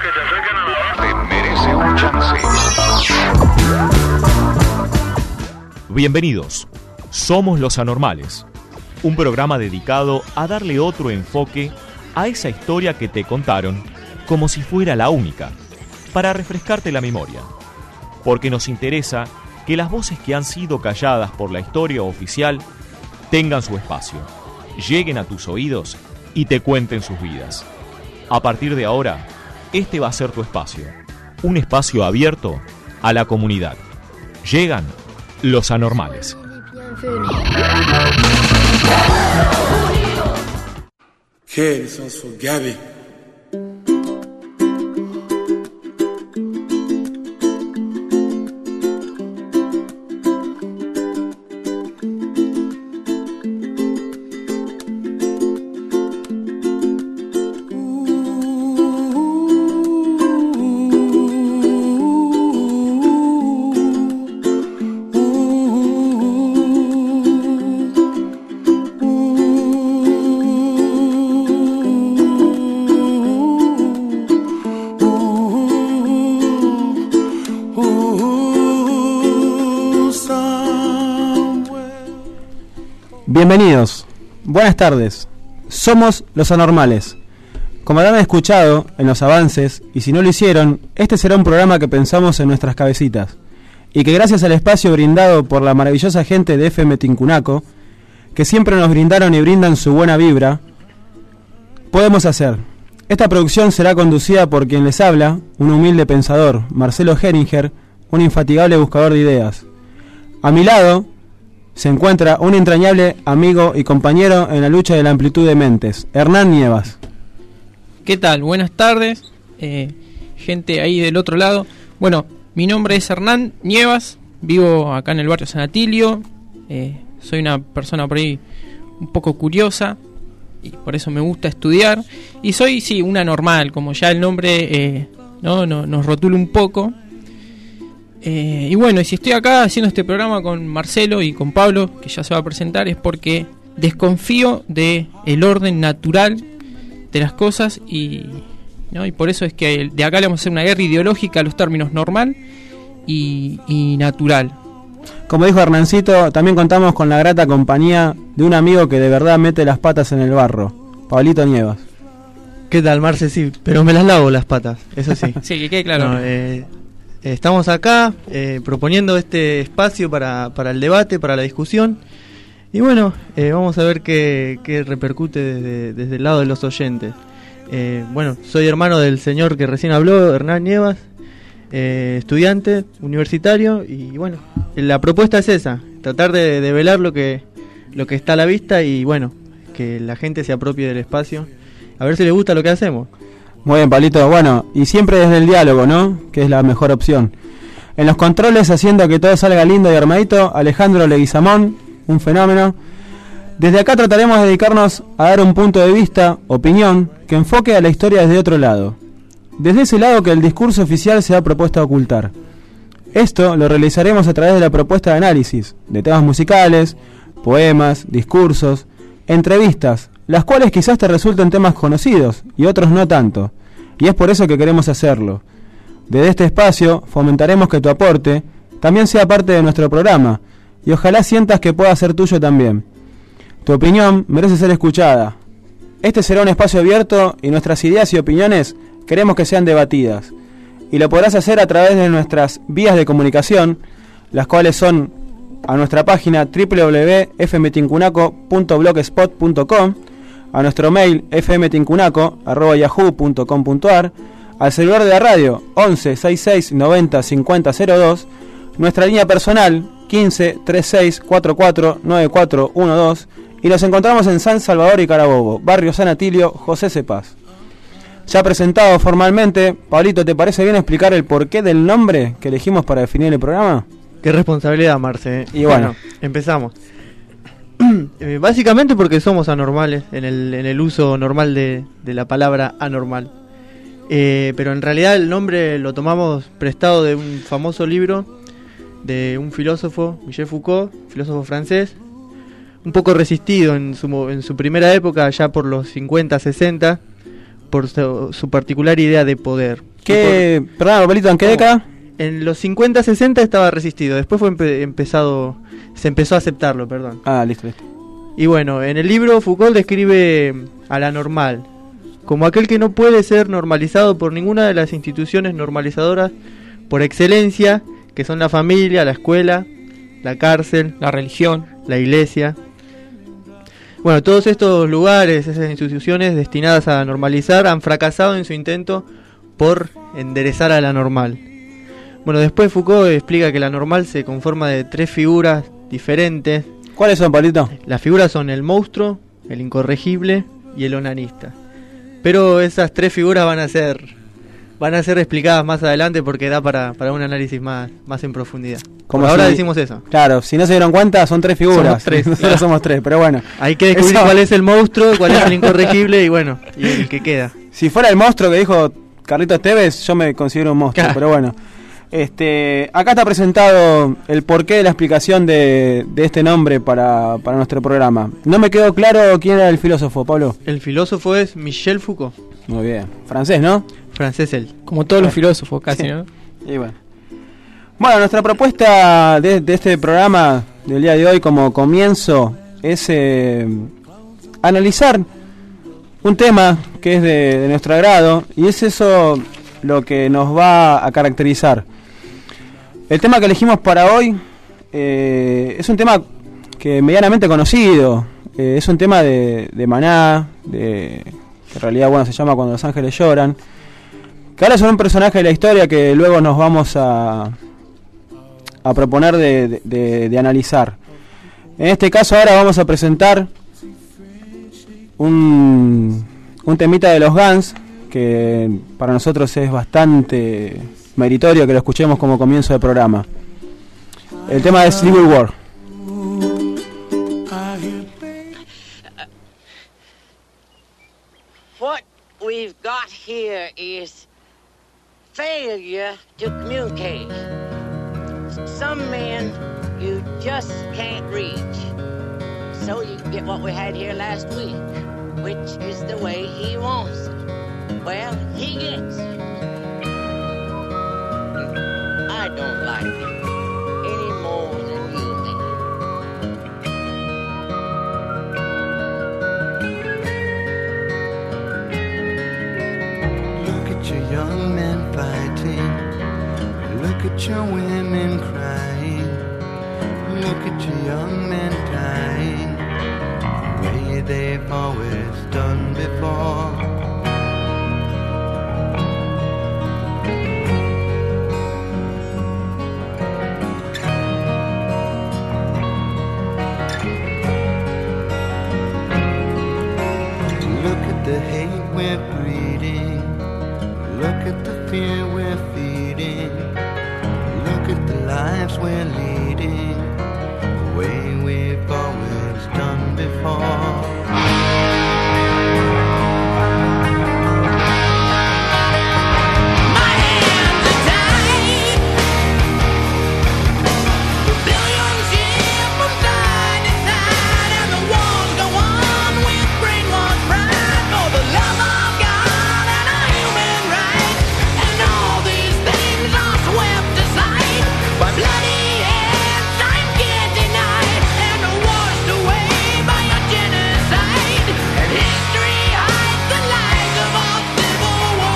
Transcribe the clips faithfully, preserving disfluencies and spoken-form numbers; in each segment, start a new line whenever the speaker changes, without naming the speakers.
que se acercan a la base. Te merece un chance.
Bienvenidos. Somos Los Anormales, un programa dedicado a darle otro enfoque a esa historia que te contaron como si fuera la única, para refrescarte la memoria. Porque nos interesa que las voces que han sido calladas por la historia oficial tengan su espacio, lleguen a tus oídos y te cuenten sus vidas. A partir de ahora, este va a ser tu espacio, un espacio abierto a la comunidad. Llegan Los Anormales.
خیلی ساز و گبی
Bienvenidos, buenas tardes, somos Los Anormales. Como habrán escuchado en los avances, y si no lo hicieron, este será un programa que pensamos en nuestras cabecitas, y que gracias al espacio brindado por la maravillosa gente de F M Tincunaco, que siempre nos brindaron y brindan su buena vibra, podemos hacer. Esta producción será conducida por quien les habla, un humilde pensador, Marcelo Heringer, un infatigable buscador de ideas. A mi lado se encuentra un entrañable amigo y compañero en la lucha de la amplitud de mentes, Hernán Nievas.
¿Qué tal? Buenas tardes, eh, gente ahí del otro lado. Bueno, mi nombre es Hernán Nievas, vivo acá en el barrio San Atilio, eh, soy una persona por ahí un poco curiosa y por eso me gusta estudiar. Y soy, sí, una normal, como ya el nombre eh, no, no, nos rotula un poco. Eh, y bueno, y si estoy acá haciendo este programa con Marcelo y con Pablo, que ya se va a presentar, es porque desconfío de el orden natural de las cosas y, ¿no? y por eso es que de acá le vamos a hacer una guerra ideológica a los términos normal y, y natural.
Como dijo Hernancito, también contamos con la grata compañía de un amigo que de verdad mete las patas en el barro, Pablito Nievas.
¿Qué tal, Marce? Sí, pero me las lavo las patas, eso sí.
Sí, que quede claro.
No, eh, Estamos acá eh, proponiendo este espacio para, para el debate, para la discusión. Y bueno, eh, vamos a ver qué, qué repercute desde, desde el lado de los oyentes. Eh, bueno, soy hermano del señor que recién habló, Hernán Nievas, eh, estudiante universitario. Y bueno, la propuesta es esa, tratar de, de velar lo que, lo que está a la vista y bueno, que la gente se apropie del espacio. A ver si les gusta lo que hacemos.
Muy bien, Pablito. Bueno, y siempre desde el diálogo, ¿no? Que es la mejor opción. En los controles, haciendo que todo salga lindo y armadito, Alejandro Leguizamón, un fenómeno. Desde acá trataremos de dedicarnos a dar un punto de vista, opinión, que enfoque a la historia desde otro lado. Desde ese lado que el discurso oficial se ha propuesto a ocultar. Esto lo realizaremos a través de la propuesta de análisis, de temas musicales, poemas, discursos, entrevistas, las cuales quizás te resulten temas conocidos y otros no tanto, y es por eso que queremos hacerlo. Desde este espacio fomentaremos que tu aporte también sea parte de nuestro programa, y ojalá sientas que pueda ser tuyo también. Tu opinión merece ser escuchada. Este será un espacio abierto y nuestras ideas y opiniones queremos que sean debatidas, y lo podrás hacer a través de nuestras vías de comunicación, las cuales son a nuestra página doble u doble u doble u punto f m tincunaco punto blogspot punto com, a nuestro mail f m tincunaco arroba yahoo punto com punto a r, al celular de la radio once sesenta y seis noventa cincuenta cero dos, nuestra línea personal quince treinta y seis cuarenta y cuatro noventa y cuatro doce, y nos encontramos en San Salvador y Carabobo, barrio San Atilio, José Cepaz. Ya presentado formalmente, Pablito, ¿te parece bien explicar el porqué del nombre que elegimos para definir el programa?
Qué responsabilidad, Marce.
Y bueno, bueno
empezamos. eh, básicamente porque somos anormales en el, en el uso normal de, de la palabra anormal. Eh, pero en realidad el nombre lo tomamos prestado de un famoso libro de un filósofo, Michel Foucault, filósofo francés, un poco resistido en su, en su primera época, ya por los cincuenta, sesenta, por su, su particular idea de poder.
¿Qué, por, perdón, papelito, ¿en qué década?
En los cincuenta sesenta estaba resistido, después fue empe- empezado, se empezó a aceptarlo, perdón.
Ah, listo, listo.
Y bueno, en el libro Foucault describe a la normal como aquel que no puede ser normalizado por ninguna de las instituciones normalizadoras por excelencia, que son la familia, la escuela, la cárcel,
la religión,
la iglesia. Bueno, todos estos lugares, esas instituciones destinadas a normalizar, han fracasado en su intento por enderezar a la normal. Bueno, después Foucault explica que la normal se conforma de tres figuras diferentes.
¿Cuáles son, Pablito?
Las figuras son el monstruo, el incorregible y el onanista. Pero esas tres figuras van a ser van a ser explicadas más adelante porque da para, para un análisis más, más en profundidad.
Como
Por ahora
si,
decimos eso.
Claro, si no se dieron cuenta, son tres figuras.
Somos tres.
Nosotros somos tres, pero bueno.
Hay que descubrir
Eso.
cuál es el monstruo, cuál es el incorregible y bueno, y el que queda.
Si fuera el monstruo que dijo Carlitos Tevez, yo me considero un monstruo,
Claro.
pero bueno. Este, acá está presentado el porqué de la explicación de, de este nombre para, para nuestro programa. No me quedó claro quién era el filósofo, Pablo.
El filósofo es Michel Foucault,
Muy bien. Francés, ¿no?
francés él.
como todos los
Ah.
filósofos casi,
Sí.
¿no?
Y bueno. Bueno, nuestra propuesta de, de este programa del día de hoy como comienzo es eh, analizar un tema que es de, de nuestro agrado y es eso lo que nos va a caracterizar. El tema que elegimos para hoy eh, es un tema que medianamente conocido, eh, es un tema de, de Maná, de, que en realidad bueno se llama Cuando los ángeles lloran, que habla sobre un personaje de la historia que luego nos vamos a, a proponer de, de, de, de analizar. En este caso ahora vamos a presentar un, un temita de los Guns, que para nosotros es bastante meritorio que lo escuchemos como comienzo de programa. El tema es Civil War.
What we've got here is failure to communicate. Some men you just can't reach. So you get what we had here last week, which is the way he wants it. Well, he gets it. I don't like it any more than you may.
Look at your young men fighting. Look at your women crying. Look at your young men dying the way they've always done before. Look at the hate we're breeding. Look at the fear we're feeding. Look at the lives we're leading, the way we've always done before.
My hands are tied. The billions shift from side to side, and the wars go on with brainwashed pride for the love of God and our human rights. And all these things are swept aside by bloody hands time can't deny, and are washed away by a genocide. And history hides the lies of our civil war.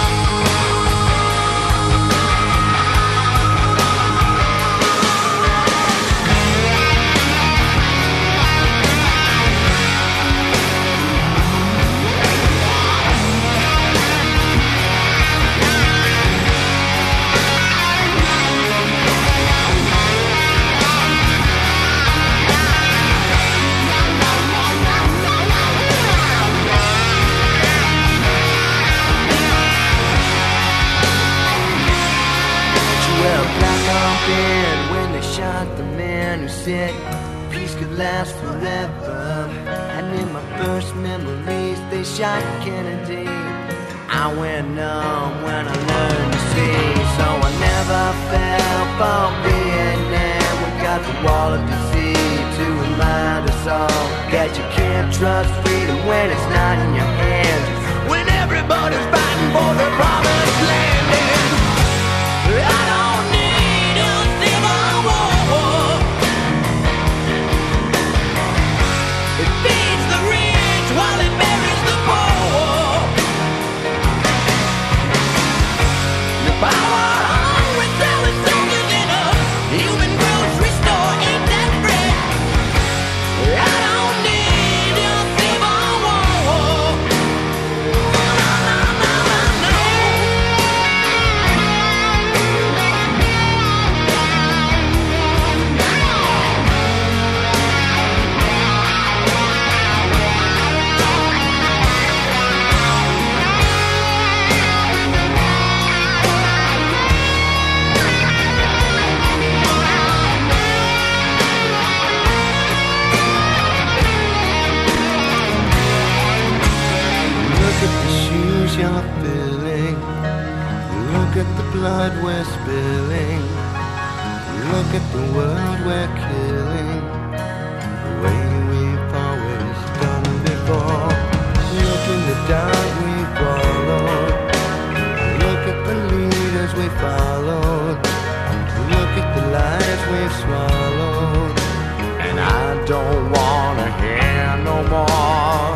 Did you wear a black armband when they shot the man who said peace could last forever? And in my first memories, they shot Kennedy. I went numb when I learned to see, so I never fell for Vietnam. We got the wall of disease to remind us all that you can't trust freedom when it's not in your hands.
When everybody's fighting for the promised land.
the shoes you're filling. Look at the blood we're spilling. Look at the world we're killing. The way we've always done before. Look in the dark we followed. Look at the leaders we followed. Look at the lies we've swallowed. And I don't wanna hear no more.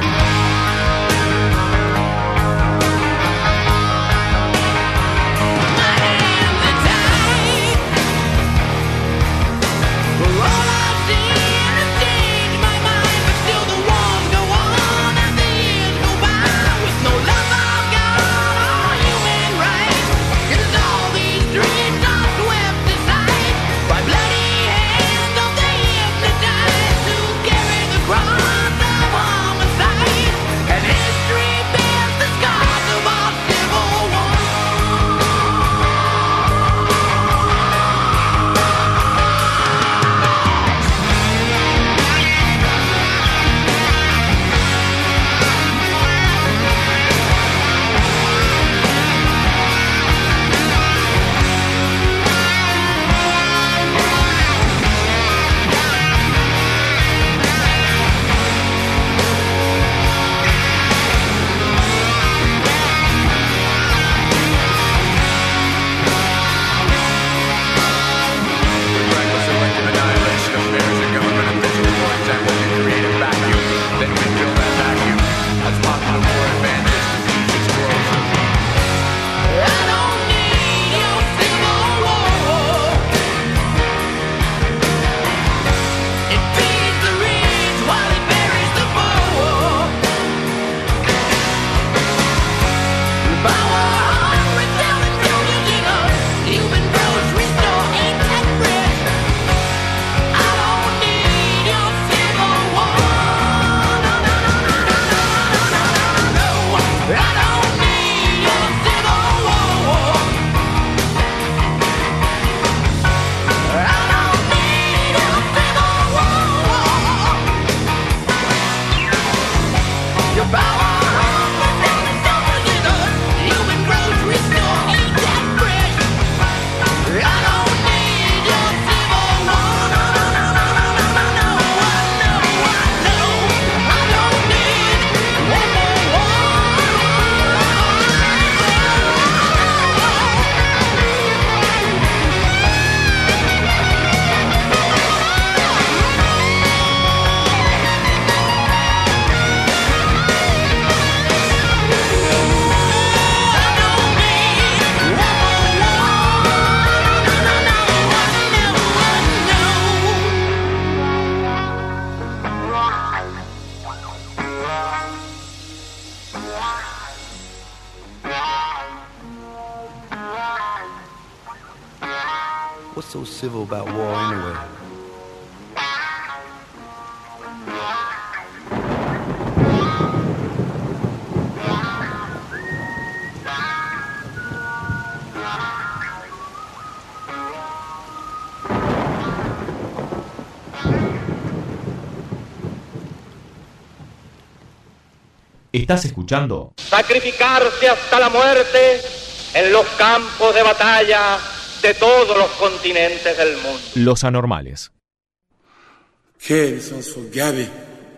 What's so civil about war anyway?
¿Estás escuchando?
Sacrificarse hasta la muerte en los campos de batalla de todos los continentes del mundo.
Los Anormales.
Okay, this one's for Gabby.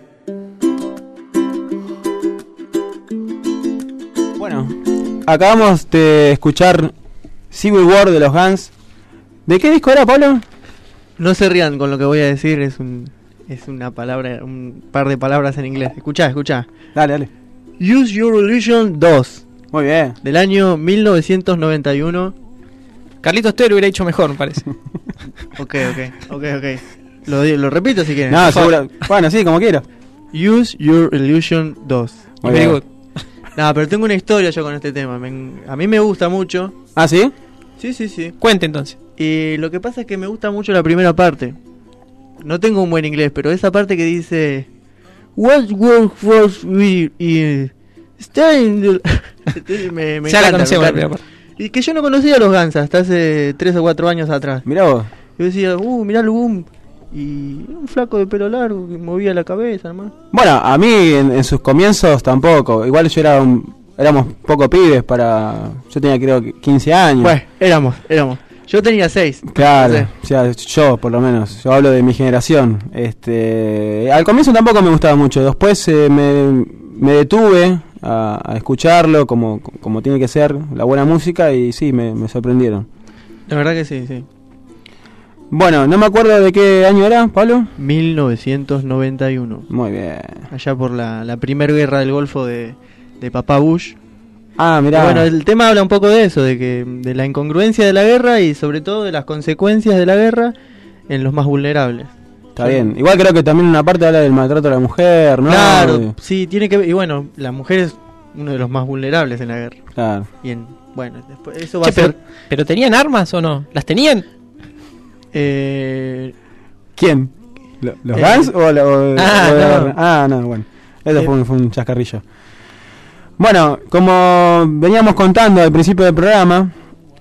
Bueno, acabamos de escuchar Civil War de los Guns. ¿De qué disco era, Pablo?
No se rían con lo que voy a decir, es un es una palabra, un par de palabras en inglés. Escuchá, escuchá.
Dale, dale.
Use Your Illusion dos.
Muy bien.
Del año mil novecientos noventa y uno.
Carlitos Teo lo hubiera dicho mejor, me parece.
Ok, ok, ok, ok. Lo, lo repito si quieren.
No, seguro. Bueno, sí, como quiero.
Use Your Illusion dos.
Muy
Very
bien.
good.
No, pero tengo una historia yo con este tema. Me- a mí me gusta mucho.
¿Ah, sí?
Sí, sí, sí.
Cuente entonces.
Y lo que pasa es que me gusta mucho la primera parte. No tengo un buen inglés, pero esa parte que dice What work was we y stay in the... Entonces me, me
Ya la
encanta,
conocemos
me
la
encanta.
primera parte.
Y que yo no conocía a los Guns hasta hace tres o cuatro años atrás.
Mirá vos.
Yo decía, uh, mirá el boom. Y era un flaco de pelo largo que movía la cabeza, hermano.
Bueno, a mí en, en sus comienzos tampoco. Igual yo era un éramos poco pibes para... Yo tenía creo que quince años.
Bueno, éramos, éramos. Yo tenía seis.
Claro,
No sé.
o sea, yo por lo menos, yo hablo de mi generación. Este, al comienzo tampoco me gustaba mucho, después eh, me, me detuve a, a escucharlo como, como tiene que ser, la buena música, y sí, me, me sorprendieron.
La verdad que sí, sí.
Bueno, no me acuerdo de qué año era, Pablo.
mil novecientos noventa y uno.
Muy bien.
Allá por la, la primera guerra del Golfo de, de Papá Bush.
Ah, mirá.
Bueno, el tema habla un poco de eso, de que de la incongruencia de la guerra y sobre todo de las consecuencias de la guerra en los más vulnerables.
Está bien. Igual creo que también una parte habla del maltrato a la mujer, ¿no?
Claro,
De-
sí, tiene que ver. Y bueno, la mujer es uno de los más vulnerables en la guerra.
Claro.
Y en, bueno, después eso va
Che,
a ser.
pero, ¿pero tenían armas o no? ¿Las tenían?
Eh,
¿Quién? ¿Lo- ¿Los
Eh,
Guns o, la- o-
ah,
o la-
no.
ah, no, bueno. Eso
Eh,
fue, un, fue un chascarrillo. Bueno, como veníamos contando al principio del programa,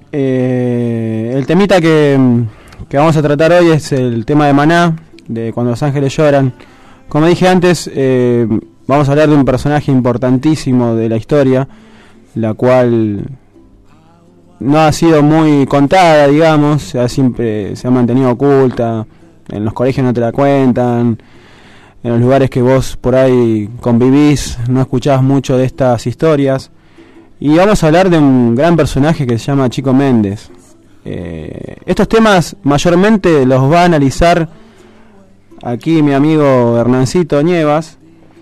eh, el temita que, que vamos a tratar hoy es el tema de Maná, de Cuando los ángeles lloran. Como dije antes, eh, vamos a hablar de un personaje importantísimo de la historia, la cual no ha sido muy contada, digamos, se ha siempre se ha mantenido oculta, en los colegios no te la cuentan, en los lugares que vos por ahí convivís no escuchás mucho de estas historias. Y vamos a hablar de un gran personaje que se llama Chico Méndez. Eh, estos temas mayormente los va a analizar aquí mi amigo Hernancito Nievas.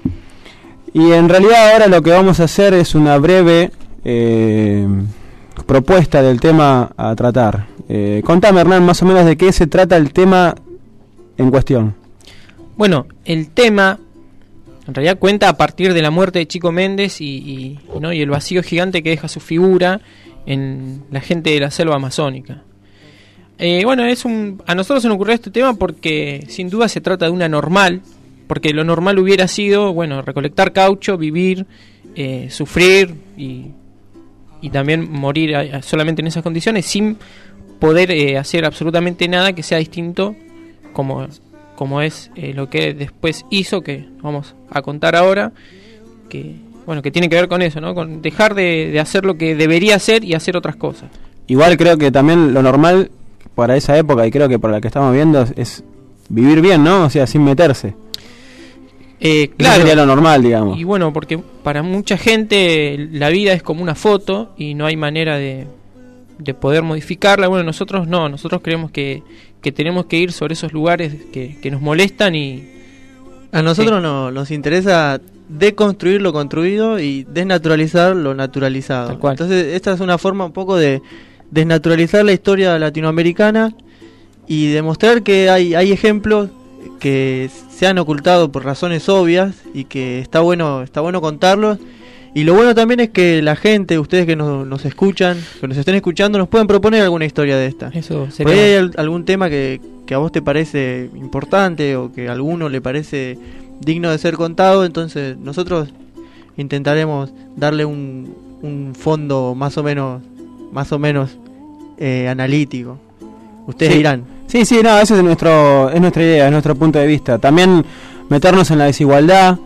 Y en realidad ahora lo que vamos a hacer es una breve eh, propuesta del tema a tratar. Eh, contame, Hernán, más o menos de qué se trata el tema en cuestión.
Bueno, el tema en realidad cuenta a partir de la muerte de Chico Méndez y, y, ¿no? y el vacío gigante que deja su figura en la gente de la selva amazónica. Eh, bueno, es un, a nosotros se nos ocurrió este tema porque sin duda se trata de una normal, porque lo normal hubiera sido, bueno, recolectar caucho, vivir, eh, sufrir y, y también morir a, a solamente en esas condiciones sin poder eh, hacer absolutamente nada que sea distinto como... como es eh, lo que después hizo, que vamos a contar ahora, que bueno, que tiene que ver con eso, ¿no? Con dejar de, de hacer lo que debería hacer y hacer otras cosas.
Igual creo que también lo normal para esa época, y creo que para la que estamos viendo, es, es vivir bien, ¿no? O sea, sin meterse.
Eh,
Eso
claro.
sería lo normal, digamos.
Y bueno, porque para mucha gente la vida es como una foto y no hay manera de, de poder modificarla. Bueno, nosotros no, nosotros creemos que, que tenemos que ir sobre esos lugares que, que nos molestan y...
A nosotros
Sí.
no, nos interesa deconstruir lo construido y desnaturalizar lo naturalizado.
Tal cual.
Entonces esta es una forma un poco de desnaturalizar la historia latinoamericana y demostrar que hay, hay ejemplos que se han ocultado por razones obvias y que está bueno, está bueno contarlos. Y lo bueno también es que la gente, ustedes que nos, nos escuchan, que nos estén escuchando, nos pueden proponer alguna historia de esta.
Eso
Por ahí hay
sería...
al- algún tema que, que a vos te parece importante o que a alguno le parece digno de ser contado, entonces nosotros intentaremos darle un, un fondo más o menos más o menos eh, analítico. Ustedes
Sí.
dirán.
Sí, sí, no, esa es nuestro, es nuestra idea, es nuestro punto de vista. También meternos en la desigualdad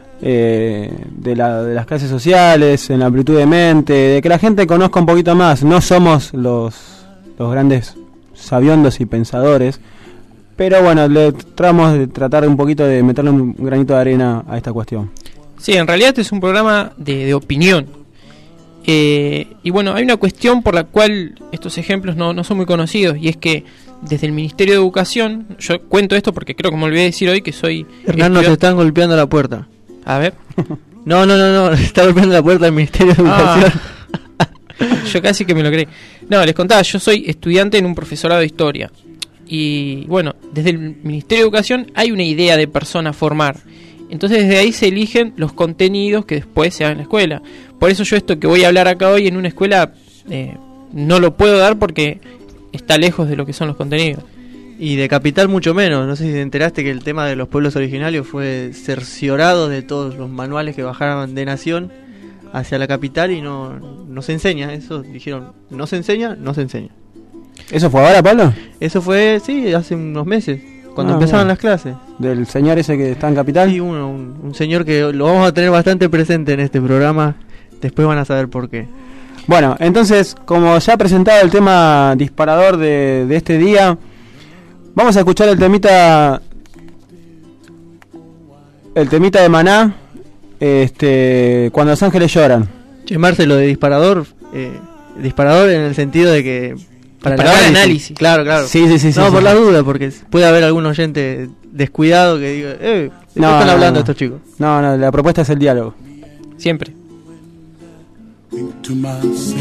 eh, de, la, de las clases sociales, en la amplitud de mente, de que la gente conozca un poquito más. No somos los, los grandes sabiondos y pensadores, pero bueno, le tratamos de tratar un poquito de meterle un granito de arena a esta cuestión.
Sí, en realidad este es un programa de, de opinión. Eh, y bueno, hay una cuestión por la cual estos ejemplos no, no son muy conocidos, y es que desde el Ministerio de Educación, yo cuento esto porque creo que me olvidé decir hoy que soy...
Hernán, nos
estudiante-
están golpeando la puerta.
A ver.
No, no, no, no, está golpeando la puerta del Ministerio de
Ah.
Educación.
Yo casi que me lo creí. No, les contaba, yo soy estudiante en un profesorado de historia. Y bueno, desde el Ministerio de Educación hay una idea de persona a formar. Entonces desde ahí se eligen los contenidos que después se dan en la escuela. Por eso yo esto que voy a hablar acá hoy en una escuela eh, no lo puedo dar porque está lejos de lo que son los contenidos.
Y de Capital mucho menos. No sé si te enteraste que el tema de los pueblos originarios fue cerciorado de todos los manuales que bajaban de Nación hacia la capital y no, no se enseña. Eso dijeron, no se enseña, no se enseña.
¿Eso fue ahora, Pablo?
Eso fue, sí, hace unos meses, cuando
Ah,
empezaron
bueno.
las clases.
Del señor ese que está en Capital.
Sí, uno, un, un señor que lo vamos a tener bastante presente en este programa, después van a saber por qué.
Bueno, entonces, como ya ha presentado el tema disparador de, de este día, vamos a escuchar el temita el temita de Maná, este, Cuando los ángeles lloran.
Che, Marcelo, de disparador, eh, disparador en el sentido de que para el
Disparador de
análisis.
análisis.
Claro, claro.
Sí, sí, sí.
No,
sí,
por
sí.
la duda, porque puede haber algún oyente descuidado que diga, eh, ¿de qué
No,
están
no,
hablando
no.
estos chicos?
No, no, la propuesta es el diálogo.
Siempre.
Think to myself,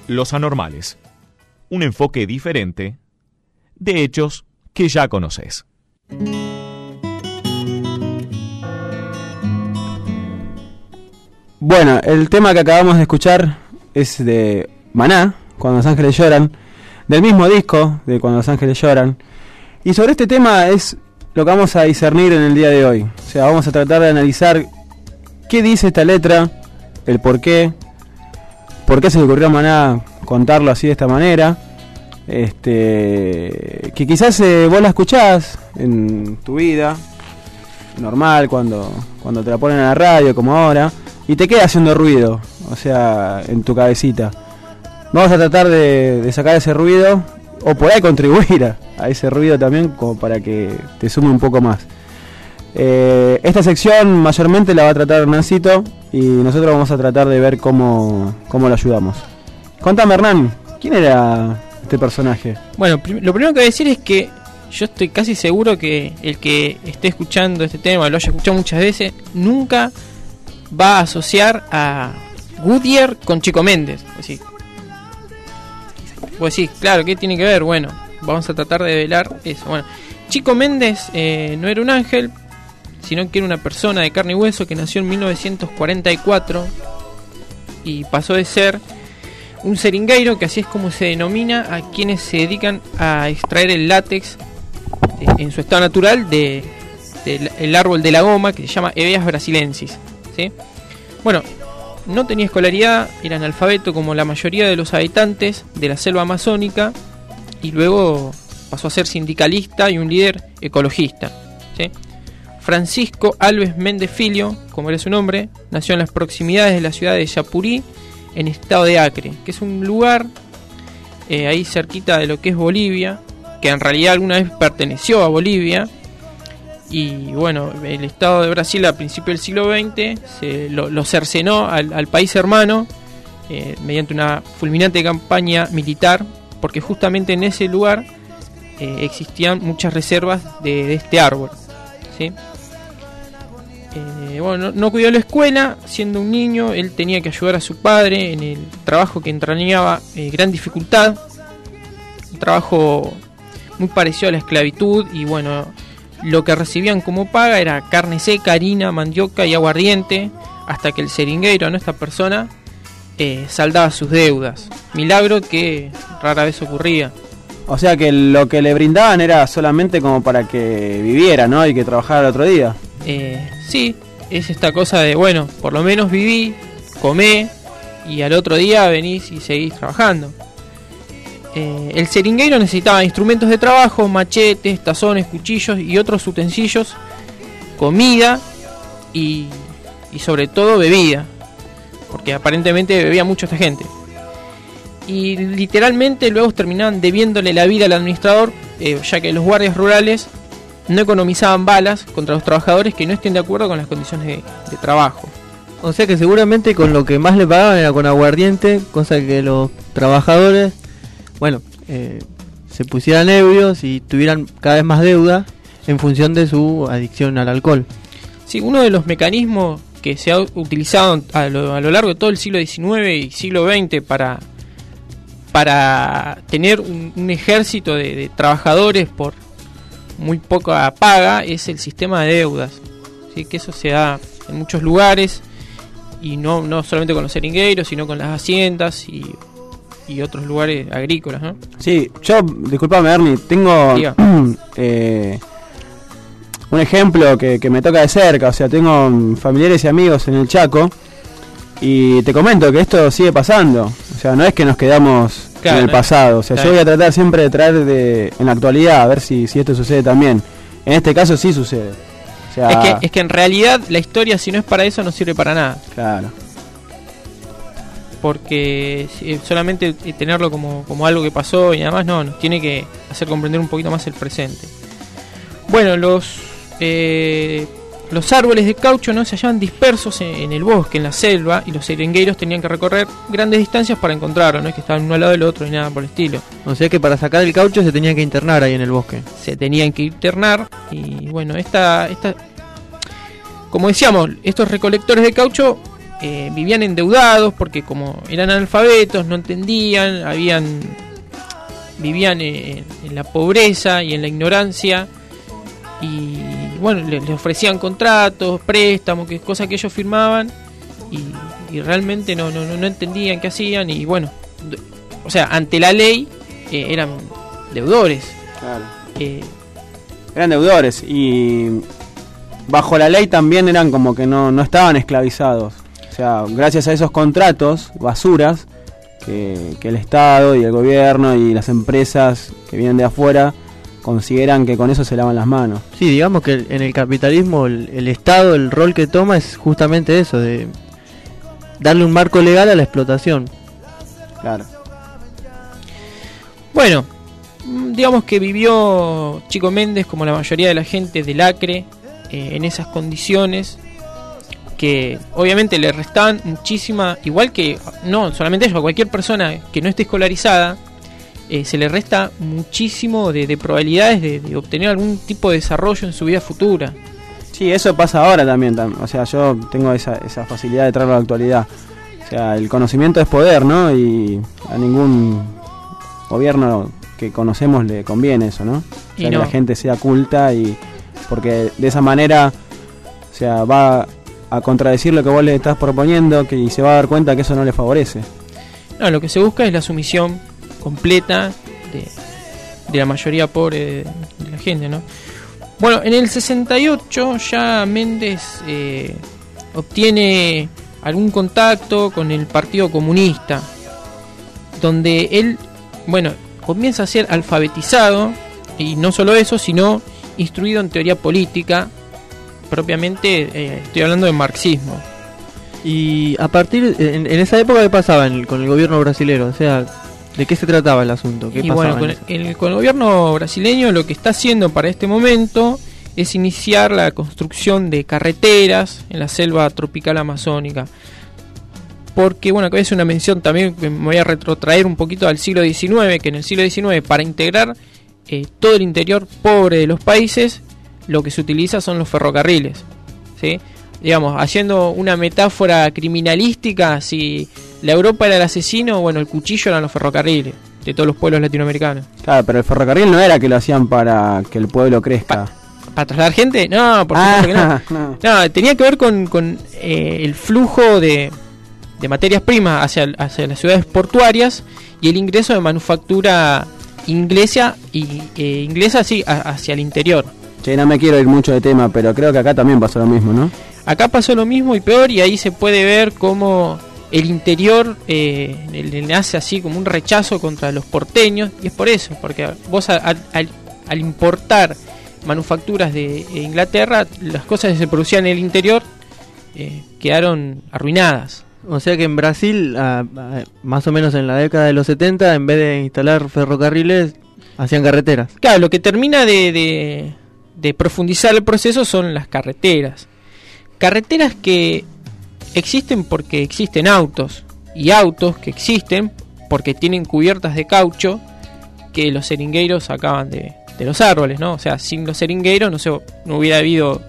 Los Anormales. Un enfoque diferente de hechos que ya conoces.
Bueno, el tema que acabamos de escuchar es de Maná, Cuando los Ángeles Lloran, del mismo disco de Cuando los Ángeles Lloran. Y sobre este tema es lo que vamos a discernir en el día de hoy. O sea, vamos a tratar de analizar qué dice esta letra, el por qué, por qué se le ocurrió a Maná contarlo así de esta manera. Este, que quizás eh, vos la escuchás en tu vida normal, cuando, cuando te la ponen a la radio como ahora, y te queda haciendo ruido, o sea, en tu cabecita. Vamos a tratar de, de sacar ese ruido, o por ahí contribuir a, a ese ruido también, como para que te sume un poco más. Eh, esta sección mayormente la va a tratar Hernancito, y nosotros vamos a tratar de ver cómo, cómo lo ayudamos. Contame, Hernán, ¿quién era este personaje?
Bueno, prim- lo primero que voy a decir es que yo estoy casi seguro que el que esté escuchando este tema, lo haya escuchado muchas veces, nunca va a asociar a Goodyear con Chico Méndez. Así. Pues sí, claro, ¿qué tiene que ver? Bueno, vamos a tratar de velar eso. Bueno, Chico Méndez eh, no era un ángel, sino que era una persona de carne y hueso que nació en mil novecientos cuarenta y cuatro y pasó de ser un seringueiro, que así es como se denomina a quienes se dedican a extraer el látex eh, en su estado natural de, de el árbol de la goma, que se llama Hevea brasilensis, ¿sí? Bueno, no tenía escolaridad, era analfabeto como la mayoría de los habitantes de la selva amazónica, y luego pasó a ser sindicalista y un líder ecologista, ¿sí? Francisco Alves Méndez Filho, como era su nombre, nació en las proximidades de la ciudad de Yapurí, en estado de Acre, que es un lugar eh, ahí cerquita de lo que es Bolivia, que en realidad alguna vez perteneció a Bolivia. Y bueno, el Estado de Brasil a principios del siglo veinte se lo, lo cercenó al, al país hermano eh, mediante una fulminante campaña militar, porque justamente en ese lugar eh, existían muchas reservas de, de este árbol, ¿sí? Eh, bueno, no, no cuidó la escuela. Siendo un niño, él tenía que ayudar a su padre en el trabajo que entrañaba eh, gran dificultad, un trabajo muy parecido a la esclavitud, y bueno, lo que recibían como paga era carne seca, harina, mandioca y aguardiente, hasta que el seringueiro, ¿no?, esta persona, eh, saldaba sus deudas. Milagro que rara vez ocurría.
O sea que lo que le brindaban era solamente como para que viviera, ¿no? Y que trabajara el otro día.
Eh, sí, es esta cosa de, bueno, por lo menos viví, comé, y al otro día venís y seguís trabajando. Eh, el seringueiro necesitaba instrumentos de trabajo, machetes, tazones, cuchillos y otros utensilios, comida y, y sobre todo bebida, porque aparentemente bebía mucho esta gente. Y literalmente luego terminaban debiéndole la vida al administrador, eh, ya que los guardias rurales no economizaban balas contra los trabajadores que no estén de acuerdo con las condiciones de, de trabajo.
O sea que seguramente con lo que más le pagaban era con aguardiente, cosa que los trabajadores, bueno, eh, se pusieran ebrios y tuvieran cada vez más deuda en función de su adicción al alcohol.
Sí, uno de los mecanismos que se ha utilizado a lo, a lo largo de todo el siglo diecinueve y siglo veinte para, para tener un, un ejército de, de trabajadores por muy poca paga es el sistema de deudas. ¿Sí? Que eso se da en muchos lugares, y no, no solamente con los seringueiros, sino con las haciendas y, y otros lugares agrícolas, ¿no?
Sí, yo, disculpame, Ernie, tengo eh, un ejemplo que, que me toca de cerca. O sea, tengo familiares y amigos en el Chaco, y te comento que esto sigue pasando. O sea, no es que nos quedamos claro, en el pasado. O sea, claro, yo voy a tratar siempre de traer de, en la actualidad, a ver si, si esto sucede también. En este caso sí sucede. O sea,
es que, es que en realidad la historia, si no es para eso, no sirve para nada.
Claro.
Porque solamente tenerlo como, como algo que pasó y nada más, no, nos tiene que hacer comprender un poquito más el presente. Bueno, los eh, los árboles de caucho no se hallaban dispersos en, en el bosque, en la selva, y los seringueiros tenían que recorrer grandes distancias para encontrarlo, no es que estaban uno al lado del otro ni nada por el estilo.
O sea que para sacar el caucho se tenían que internar ahí en el bosque.
Se tenían que internar, y bueno, esta, esta como decíamos, estos recolectores de caucho eh, vivían endeudados porque como eran analfabetos, no entendían, habían vivían en, en la pobreza y en la ignorancia, y bueno, les, les ofrecían contratos, préstamos, que cosas que ellos firmaban, y, y realmente no, no, no entendían qué hacían, y bueno, d- o sea, ante la ley eh, eran deudores.
Claro.
Eh,
Eran deudores y bajo la ley también eran como que no, no estaban esclavizados. O sea, gracias a esos contratos, basuras, que, que el Estado y el gobierno y las empresas que vienen de afuera consideran que con eso se lavan las manos.
Sí, digamos que en el capitalismo el, el Estado, el rol que toma es justamente eso, de darle un marco legal a la explotación.
Claro.
Bueno, mm, digamos que vivió Chico Méndez como la mayoría de la gente del Acre eh, en esas condiciones que obviamente le restaban muchísima, igual que no solamente eso, a cualquier persona que no esté escolarizada eh, se le resta muchísimo de, de probabilidades de, de obtener algún tipo de desarrollo en su vida futura.
Sí, eso pasa ahora también. tam- O sea, yo tengo esa, esa facilidad de traerlo a la actualidad. O sea, el conocimiento es poder, ¿no? Y a ningún gobierno que conocemos le conviene eso, ¿no? O
Y
sea,
no.
que la gente sea culta, y porque de esa manera, o sea, va a contradecir lo que vos le estás proponiendo, que y se va a dar cuenta que eso no le favorece.
No, lo que se busca es la sumisión completa de, de la mayoría pobre de, de la gente, ¿no? Bueno, en el sesenta y ocho ya Méndez eh, obtiene algún contacto con el Partido Comunista, donde él, bueno, comienza a ser alfabetizado, y no solo eso, sino instruido en teoría política, propiamente eh, estoy hablando de marxismo.
Y a partir, en, en esa época, ¿qué pasaba en el- con el gobierno brasilero? O sea, ¿de qué se trataba el asunto? ¿Qué
Y
pasaba
bueno,
en
con
eso?
el, con el gobierno brasileño lo que está haciendo para este momento es iniciar la construcción de carreteras en la selva tropical amazónica. Porque, bueno, acá voy a hacer una mención también, que me voy a retrotraer un poquito al siglo diecinueve, que en el siglo diecinueve, para integrar eh, todo el interior pobre de los países, lo que se utiliza son los ferrocarriles, ¿sí? Digamos, haciendo una metáfora criminalística, si la Europa era el asesino, bueno, el cuchillo eran los ferrocarriles de todos los pueblos latinoamericanos.
Claro, pero el ferrocarril no era que lo hacían para que el pueblo crezca.
¿Para trasladar gente? No, por
Ah,
supuesto que no.
no.
No, tenía que ver con, con eh, el flujo de, de materias primas hacia, hacia las ciudades portuarias y el ingreso de manufactura inglesa y eh, inglesa sí, a- hacia el interior.
Che, no me quiero ir mucho de tema, pero creo que acá también pasó lo mismo, ¿no?
Acá pasó lo mismo y peor, y ahí se puede ver cómo el interior eh, le, le nace así como un rechazo contra los porteños, y es por eso, porque vos a- a- al, al importar manufacturas de eh, Inglaterra, las cosas que se producían en el interior eh, quedaron arruinadas.
O sea que en Brasil, ah, ah, más o menos en la década de los setenta, en vez de instalar ferrocarriles, hacían carreteras.
Claro, lo que termina de, de, de profundizar el proceso son las carreteras. Carreteras que existen porque existen autos, y autos que existen porque tienen cubiertas de caucho que los seringueiros sacaban de, de los árboles, ¿no? O sea, sin los seringueiros no, se, no hubiera habido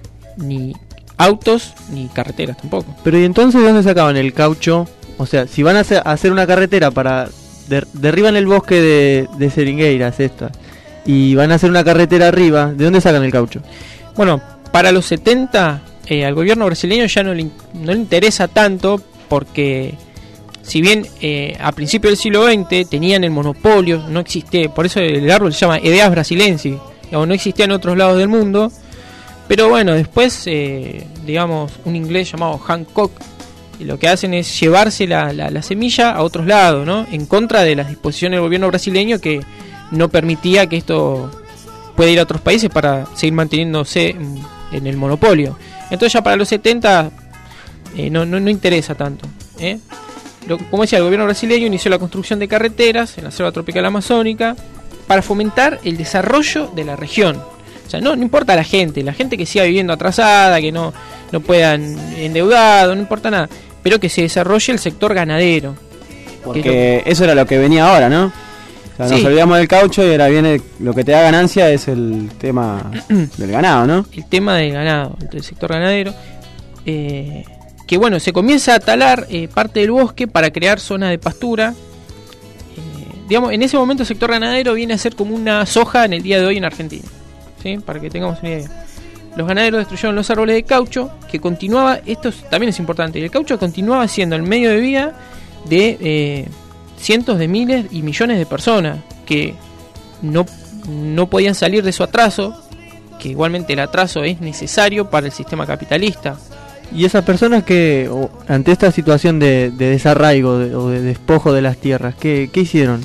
ni autos ni carreteras tampoco.
Pero ¿y entonces de dónde sacaban el caucho? O sea, si van a hacer, a hacer una carretera para... der- derriban el bosque de, de seringueiras esta, y van a hacer una carretera arriba, ¿de dónde sacan el caucho?
Bueno, para los setenta eh, al gobierno brasileño ya no le, in- no le interesa tanto, porque si bien eh, a principios del siglo veinte tenían el monopolio, no existía, por eso el árbol se llama Edeas brasilensis, digamos, no existía en otros lados del mundo, pero bueno, después, eh, digamos, un inglés llamado Hancock, y lo que hacen es llevarse la, la, la semilla a otros lados, ¿no? En contra de las disposiciones del gobierno brasileño, que no permitía que esto pueda ir a otros países para seguir manteniéndose en, en el monopolio. Entonces ya para los setenta eh, no, no, no interesa tanto, ¿eh? Lo, como decía, el gobierno brasileño inició la construcción de carreteras en la selva tropical amazónica para fomentar el desarrollo de la región. O sea, no, no importa a la gente, la gente que siga viviendo atrasada, que no, no puedan endeudado, no importa nada, pero que se desarrolle el sector ganadero.
Porque eso era lo que venía ahora, ¿no? O sea, nos
Sí.
olvidamos del caucho y ahora viene lo que te da ganancia es el tema del ganado, ¿no?
El tema del ganado, del sector ganadero. Eh, que bueno, se comienza a talar eh, parte del bosque para crear zonas de pastura. Eh, digamos, en ese momento el sector ganadero viene a ser como una soja en el día de hoy en Argentina, ¿sí? Para que tengamos una idea. Los ganaderos destruyeron los árboles de caucho, que continuaba, esto es- también es importante, el caucho continuaba siendo el medio de vida de eh, cientos de miles y millones de personas que no, no podían salir de su atraso, que igualmente el atraso es necesario para el sistema capitalista.
Y esas personas que, o, ante esta situación de, de desarraigo de- o de despojo de las tierras, ¿qué, qué hicieron?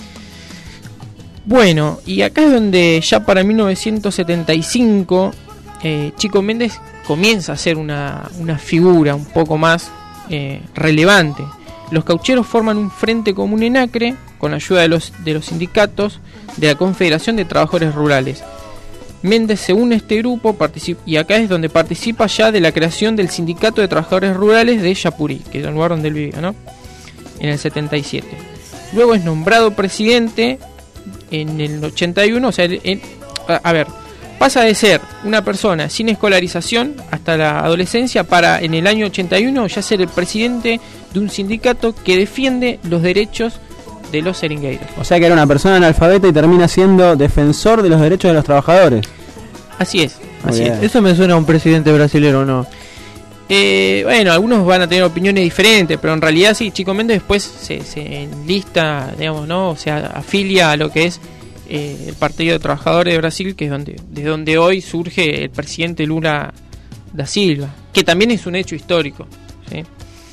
Bueno, y acá es donde ya para mil novecientos setenta y cinco eh, Chico Méndez comienza a ser una, una figura un poco más eh, relevante. Los caucheros forman un frente común en Acre con ayuda de los, de los sindicatos de la Confederación de Trabajadores Rurales. Méndez se une a este grupo particip- y acá es donde participa ya de la creación del Sindicato de Trabajadores Rurales de Yapuri, que es el lugar donde él vivía, ¿no? En el setenta y siete. Luego es nombrado presidente en el ochenta y uno, o sea, en- a, a ver, pasa de ser una persona sin escolarización hasta la adolescencia para en el año ochenta y uno ya ser el presidente de un sindicato que defiende los derechos de los seringueiros.
O sea que era una persona analfabeta y termina siendo defensor de los derechos de los trabajadores.
Así es,
Muy
así
bien.
es.
Eso me suena a un presidente brasilero, ¿no?
Eh, bueno, algunos van a tener opiniones diferentes, pero en realidad sí, Chico Méndez después se, se enlista, digamos, ¿no? O sea, afilia a lo que es eh, el Partido de Trabajadores de Brasil, que es donde, desde donde hoy surge el presidente Lula da Silva, que también es un hecho histórico, ¿sí?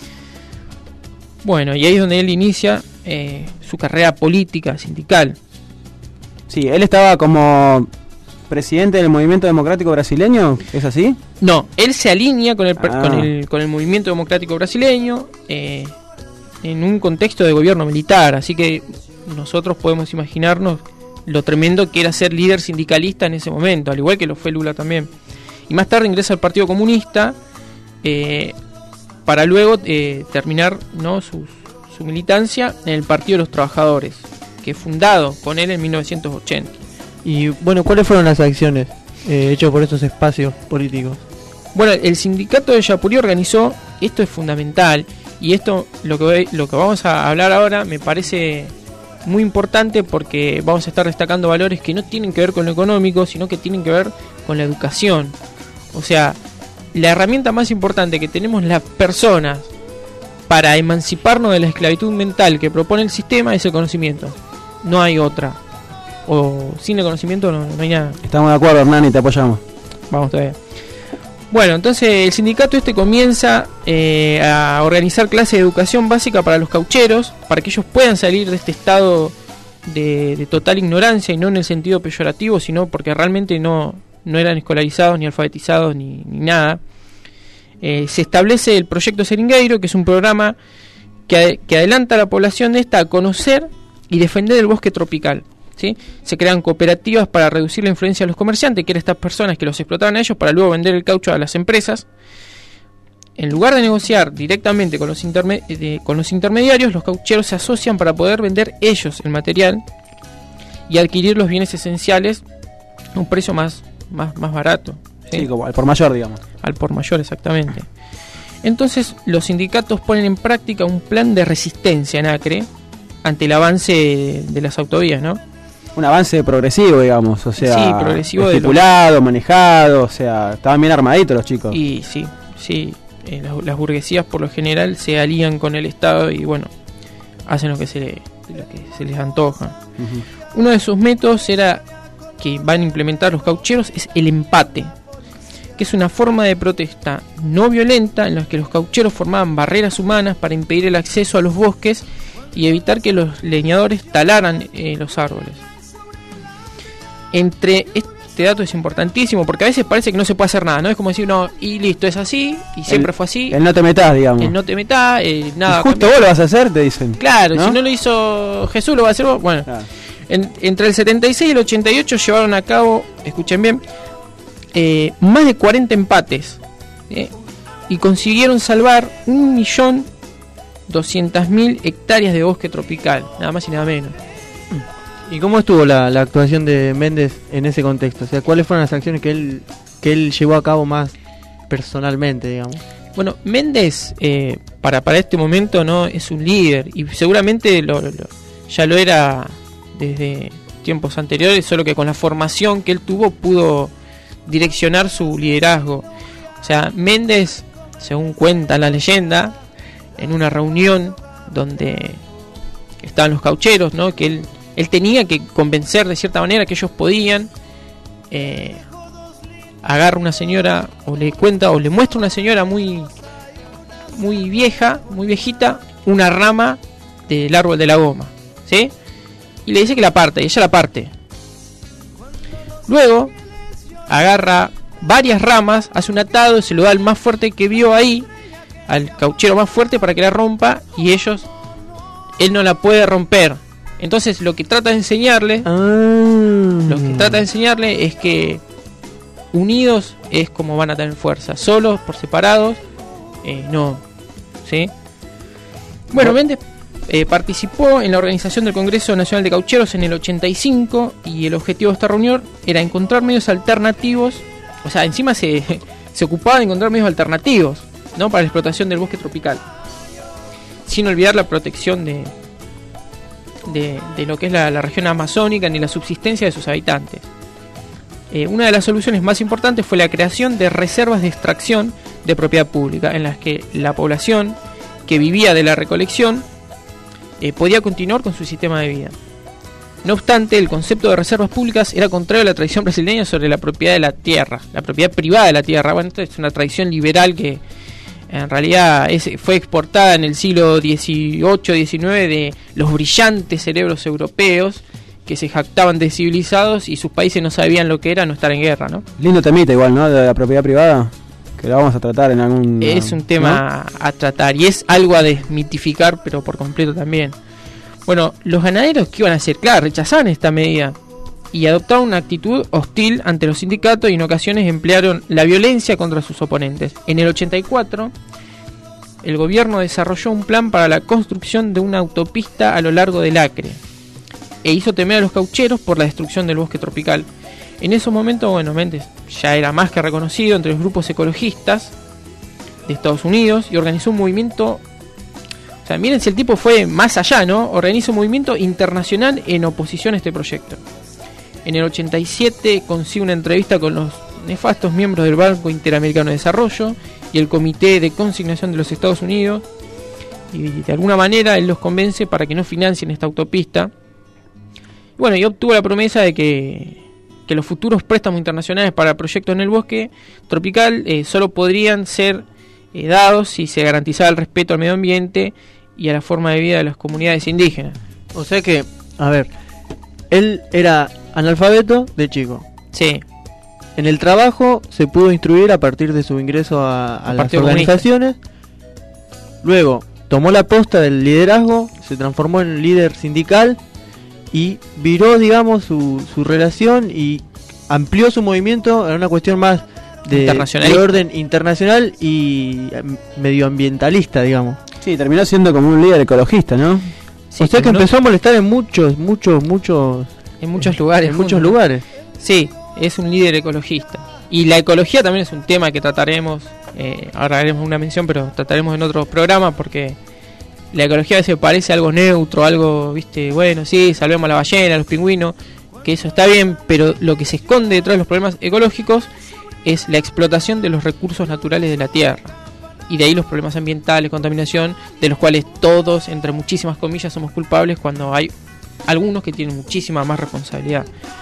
Bueno, y ahí es donde él inicia eh, su carrera política, sindical.
Sí, él estaba como presidente del movimiento democrático brasileño, ¿es así?
No, él se alinea con el, per-
Ah.
con el, con el movimiento democrático brasileño eh, en un contexto de gobierno militar, así que nosotros podemos imaginarnos lo tremendo que era ser líder sindicalista en ese momento, al igual que lo fue Lula también. Y más tarde ingresa al Partido Comunista eh, para luego eh, terminar, ¿no?, su, su militancia en el Partido de los Trabajadores, que es fundado con él en mil novecientos ochenta.
Y bueno, ¿cuáles fueron las acciones eh, hechas por estos espacios políticos?
Bueno, el sindicato de Yapuri organizó, esto es fundamental, y esto, lo que, voy- lo que vamos a hablar ahora, me parece muy importante porque vamos a estar destacando valores que no tienen que ver con lo económico, sino que tienen que ver con la educación. O sea, la herramienta más importante que tenemos las personas para emanciparnos de la esclavitud mental que propone el sistema es el conocimiento. No hay otra. O sin el conocimiento no, no hay nada.
Estamos de acuerdo, Hernán, y te apoyamos.
Vamos todavía. Bueno, entonces el sindicato este comienza eh, a organizar clases de educación básica para los caucheros, para que ellos puedan salir de este estado de, de total ignorancia, y no en el sentido peyorativo, sino porque realmente no, no eran escolarizados, ni alfabetizados, ni, ni nada. Eh, se establece el proyecto Seringueiro, que es un programa que, ade- que adelanta a la población de esta a conocer y defender el bosque tropical. ¿Sí? Se crean cooperativas para reducir la influencia de los comerciantes, que eran estas personas que los explotaban a ellos para luego vender el caucho a las empresas. En lugar de negociar directamente con los, interme- de- con los intermediarios, los caucheros se asocian para poder vender ellos el material y adquirir los bienes esenciales a un precio más, más, más barato. ¿sí?
Sí, como al por mayor, digamos.
Al por mayor, exactamente. Entonces los sindicatos ponen en práctica un plan de resistencia en Acre ante el avance de, de las autovías, ¿no?
Un avance progresivo, digamos, o sea,
Sí, progresivo de
estipulado, manejado, o sea, estaban bien armaditos los chicos.
Y sí, sí, eh, las, las burguesías por lo general se alían con el Estado y bueno, hacen lo que se, le- lo que se les antoja.
Ujú.
Uno de sus métodos era que van a implementar los caucheros es el empate, que es una forma de protesta no violenta en la que los caucheros formaban barreras humanas para impedir el acceso a los bosques y evitar que los leñadores talaran eh, los árboles. Entre este dato es importantísimo porque a veces parece que no se puede hacer nada, ¿no? Es como decir, no, y listo, es así, y siempre
El-
fue así,
El no te metas, digamos.
el no te metás, eh, nada.
Y justo
cambia.
vos lo vas a hacer, te dicen.
Claro,
¿no?
si no lo hizo Jesús, lo va a hacer vos. Bueno,
Claro.
en- entre el setenta y seis y el ochenta y ocho llevaron a cabo, escuchen bien, eh, más de cuarenta empates ¿eh? y consiguieron salvar un millón doscientas mil hectáreas de bosque tropical, nada más y nada menos.
¿Y cómo estuvo la, la actuación de Méndez en ese contexto? O sea, ¿cuáles fueron las acciones que él que él llevó a cabo más personalmente, digamos?
Bueno, Méndez, eh, para, para este momento, no es un líder, y seguramente lo, lo, ya lo era desde tiempos anteriores, solo que con la formación que él tuvo pudo direccionar su liderazgo. O sea, Méndez, según cuenta la leyenda, en una reunión donde estaban los caucheros, ¿no? Que él, él tenía que convencer de cierta manera que ellos podían, eh, agarra una señora o le cuenta o le muestra una señora muy muy vieja, muy viejita, una rama del árbol de la goma, ¿sí? Y le dice que la parte, y ella la parte. Luego agarra varias ramas, hace un atado, se lo da al más fuerte que vio ahí, al cauchero más fuerte para que la rompa, y ellos, él no la puede romper. Entonces lo que trata de enseñarle,
Ah.
lo que trata de enseñarle es que unidos es como van a tener fuerza, solos, por separados, eh, no, ¿sí? Bueno, Méndez eh, participó en la organización del Congreso Nacional de Caucheros en el ochenta y cinco, y el objetivo de esta reunión era encontrar medios alternativos, o sea, encima se, se ocupaba de encontrar medios alternativos, ¿no? Para la explotación del bosque tropical, sin olvidar la protección de, de, de lo que es la, la región amazónica ni la subsistencia de sus habitantes. Eh, una de las soluciones más importantes fue la creación de reservas de extracción de propiedad pública, en las que la población que vivía de la recolección eh, podía continuar con su sistema de vida. No obstante, el concepto de reservas públicas era contrario a la tradición brasileña sobre la propiedad de la tierra, la propiedad privada de la tierra. Bueno, esto es una tradición liberal que en realidad es, fue exportada en el siglo dieciocho diecinueve de los brillantes cerebros europeos que se jactaban de civilizados y sus países no sabían lo que era no estar en guerra, ¿no?
Lindo temita igual, ¿no? De la propiedad privada, que lo vamos a tratar en algún...
Es un tema, ¿no?, a tratar, y es algo a desmitificar, pero por completo también. Bueno, los ganaderos, ¿qué iban a hacer? Claro, rechazaban esta medida y adoptaron una actitud hostil ante los sindicatos, y en ocasiones emplearon la violencia contra sus oponentes. En el ochenta y cuatro, el gobierno desarrolló un plan para la construcción de una autopista a lo largo del Acre, e hizo temer a los caucheros por la destrucción del bosque tropical. En esos momentos, bueno, Méndez ya era más que reconocido entre los grupos ecologistas de Estados Unidos y organizó un movimiento. O sea, miren si el tipo fue más allá, ¿no? Organizó un movimiento internacional en oposición a este proyecto. En el ochenta y siete consigue una entrevista con los nefastos miembros del Banco Interamericano de Desarrollo y el Comité de Consignación de los Estados Unidos, y de alguna manera él los convence para que no financien esta autopista. Bueno, y obtuvo la promesa de que, que los futuros préstamos internacionales para proyectos en el bosque tropical eh, solo podrían ser eh, dados si se garantizaba el respeto al medio ambiente y a la forma de vida de las comunidades indígenas.
O sea que, a ver, él era analfabeto de chico.
Sí.
En el trabajo se pudo instruir a partir de su ingreso a, a las
Partido
organizaciones. Luego tomó la posta del liderazgo, se transformó en líder sindical y viró, digamos, su, su relación y amplió su movimiento en una cuestión más de, de orden internacional y medioambientalista, digamos.
Sí, terminó siendo como un líder ecologista, ¿no?
Sí, o sea que empezó a molestar en muchos, muchos, muchos...
En muchos lugares.
En muchos lugares.
Sí, es un líder ecologista. Y la ecología también es un tema que trataremos, eh, ahora haremos una mención, pero trataremos en otros programas, porque la ecología a veces parece algo neutro, algo, viste, bueno, sí, salvemos a la ballena, a los pingüinos, que eso está bien, pero lo que se esconde detrás de los problemas ecológicos es la explotación de los recursos naturales de la tierra. Y de ahí los problemas ambientales, contaminación, de los cuales todos, entre muchísimas comillas, somos culpables, cuando hay algunos que tienen muchísima más responsabilidad.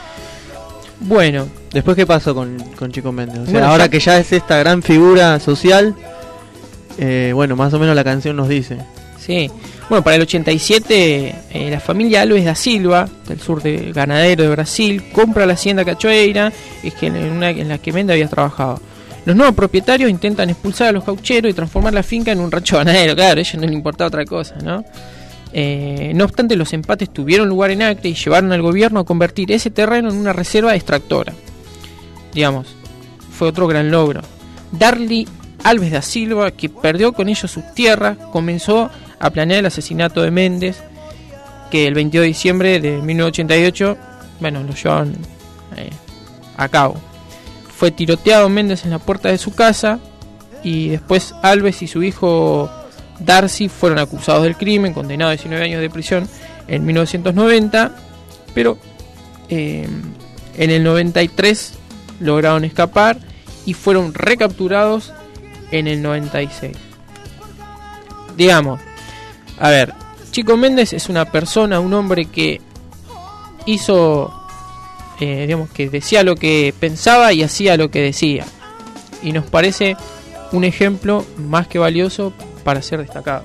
Bueno,
¿después qué pasó con, con Chico Méndez? O sea,
bueno,
ahora
ya...
que ya es esta gran figura social, eh, bueno, más o menos la canción nos dice.
Sí, bueno, para el ochenta y siete eh, la familia Alves da Silva, del sur de ganadero de Brasil, compra la hacienda Cachoeira, es que en, una, en la que Méndez había trabajado. Los nuevos propietarios intentan expulsar a los caucheros y transformar la finca en un rancho ganadero. Claro, a ellos no les importaba otra cosa, ¿no? Eh, no obstante, los empates tuvieron lugar en Acre y llevaron al gobierno a convertir ese terreno en una reserva extractora. Digamos, fue otro gran logro. Darly Alves da Silva, que perdió con ellos sus tierras, comenzó a planear el asesinato de Méndez, que el veintidós de diciembre de mil novecientos ochenta y ocho, bueno, lo llevaron eh, a cabo. Fue tiroteado Méndez en la puerta de su casa y después Alves y su hijo Darcy fueron acusados del crimen, condenados a diecinueve años de prisión en mil novecientos noventa, pero eh, en el noventa y tres lograron escapar y fueron recapturados en el noventa y seis. Digamos, a ver, Chico Méndez es una persona, un hombre que hizo, eh, digamos, que decía lo que pensaba y hacía lo que decía, y nos parece un ejemplo más que valioso para ser destacado.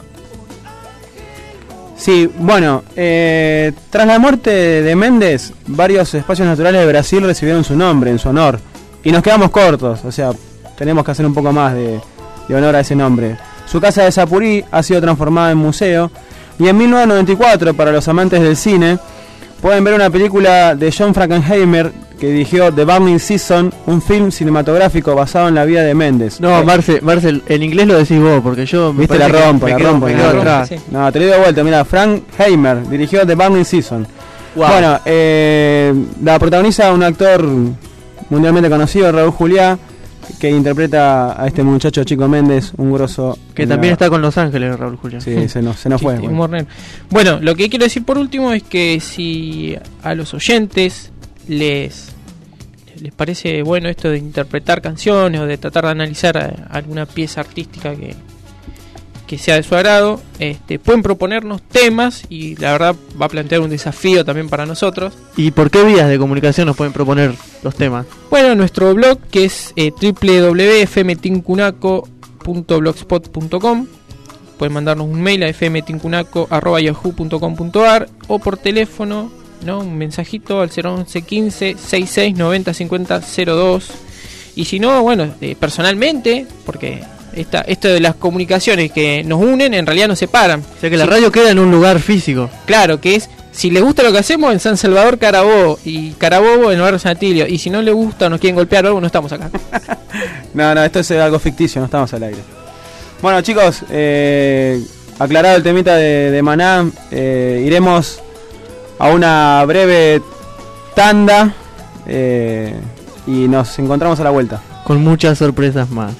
Sí, bueno, eh, tras la muerte de Méndez, varios espacios naturales de Brasil recibieron su nombre en su honor. Y nos quedamos cortos, o sea, tenemos que hacer un poco más de, de honor a ese nombre. Su casa de Sapurí ha sido transformada en museo. Y en mil novecientos noventa y cuatro, para los amantes del cine, pueden ver una película de John Frankenheimer que dirigió The Burning Season, un film cinematográfico basado en la vida de Méndez.
No,
eh,
Marce, Marcel, el inglés lo decís vos, porque yo... me
Viste, la
parece que
rompo,
me
la
quedo-
rompo.
me
la
quedo
rompo.
atrás.
Sí.
No, te lo digo de vuelta, mira, Frank Heimer dirigió The Burning Season.
Wow.
Bueno, eh, la protagoniza un actor mundialmente conocido, Raúl Juliá, que interpreta a este muchacho Chico Méndez, un grosso.
Que
en
también
la-
está con Los Ángeles, Raúl Julián.
Sí, se nos, se nos fue.
Chiste,
bueno.
humor negro. Bueno, lo que quiero decir por último es que si a los oyentes les les parece bueno esto de interpretar canciones o de tratar de analizar eh, alguna pieza artística que, que sea de su agrado, este, pueden proponernos temas y la verdad va a plantear un desafío también para nosotros.
¿Y por qué vías de comunicación nos pueden proponer los temas?
Bueno, nuestro blog que es eh, doble u doble u doble u punto f m tincunaco punto blogspot punto com. Pueden mandarnos un mail a f m tincunaco arroba yahoo punto com punto a r o por teléfono, ¿no? Un mensajito al cero once quince sesenta y seis noventa cincuenta cero dos. Y si no, bueno, eh, personalmente, porque esta, esto de las comunicaciones que nos unen en realidad nos separan.
O sea que la
Sí.
radio queda en un lugar físico.
Claro, que es, si les gusta lo que hacemos en San Salvador, Carabobo, y Carabobo en el barrio San Atilio, y si no les gusta o nos quieren golpear o algo, no estamos acá.
No, no, esto es algo ficticio, no estamos al aire. Bueno, chicos, eh, aclarado el temita de, de Maná, eh, iremos a una breve tanda eh, y nos encontramos a la vuelta.
Con muchas sorpresas más.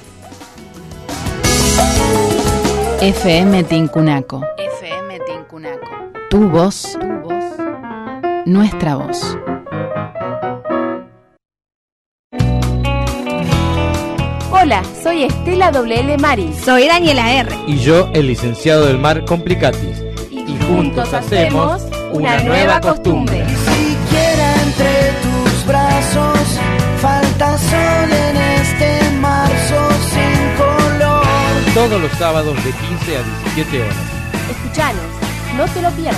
F M Tincunaco. F M Tincunaco. Tu voz. Tu voz. Nuestra voz.
Hola, soy Estela W L Mari.
Soy Daniela R.
Y yo, el licenciado del Mar Complicatis.
Y juntos hacemos una nueva costumbre.
Siquiera entre tus brazos falta sol en este marzo sin color.
Todos los sábados de quince a diecisiete horas.
Escuchanos, no te lo pierdas.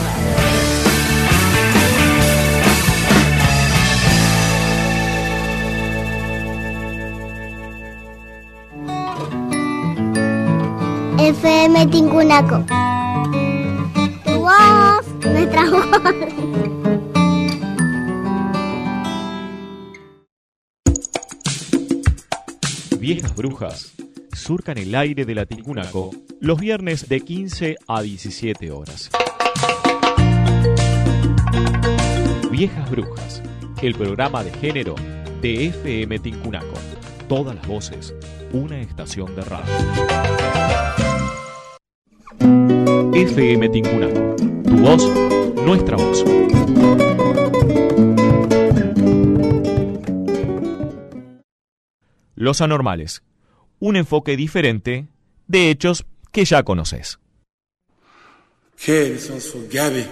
F M Tincunaco. Tu voz, nuestra voz.
Viejas Brujas surcan el aire de la Tincunaco los viernes de quince a diecisiete horas. Viejas Brujas, el programa de género de F M Tincunaco. Todas las voces, una estación de radio. F M Tincunaco, tu voz, nuestra voz. Los Anormales, un enfoque diferente de hechos que ya conoces.
Hey, sono Gabi.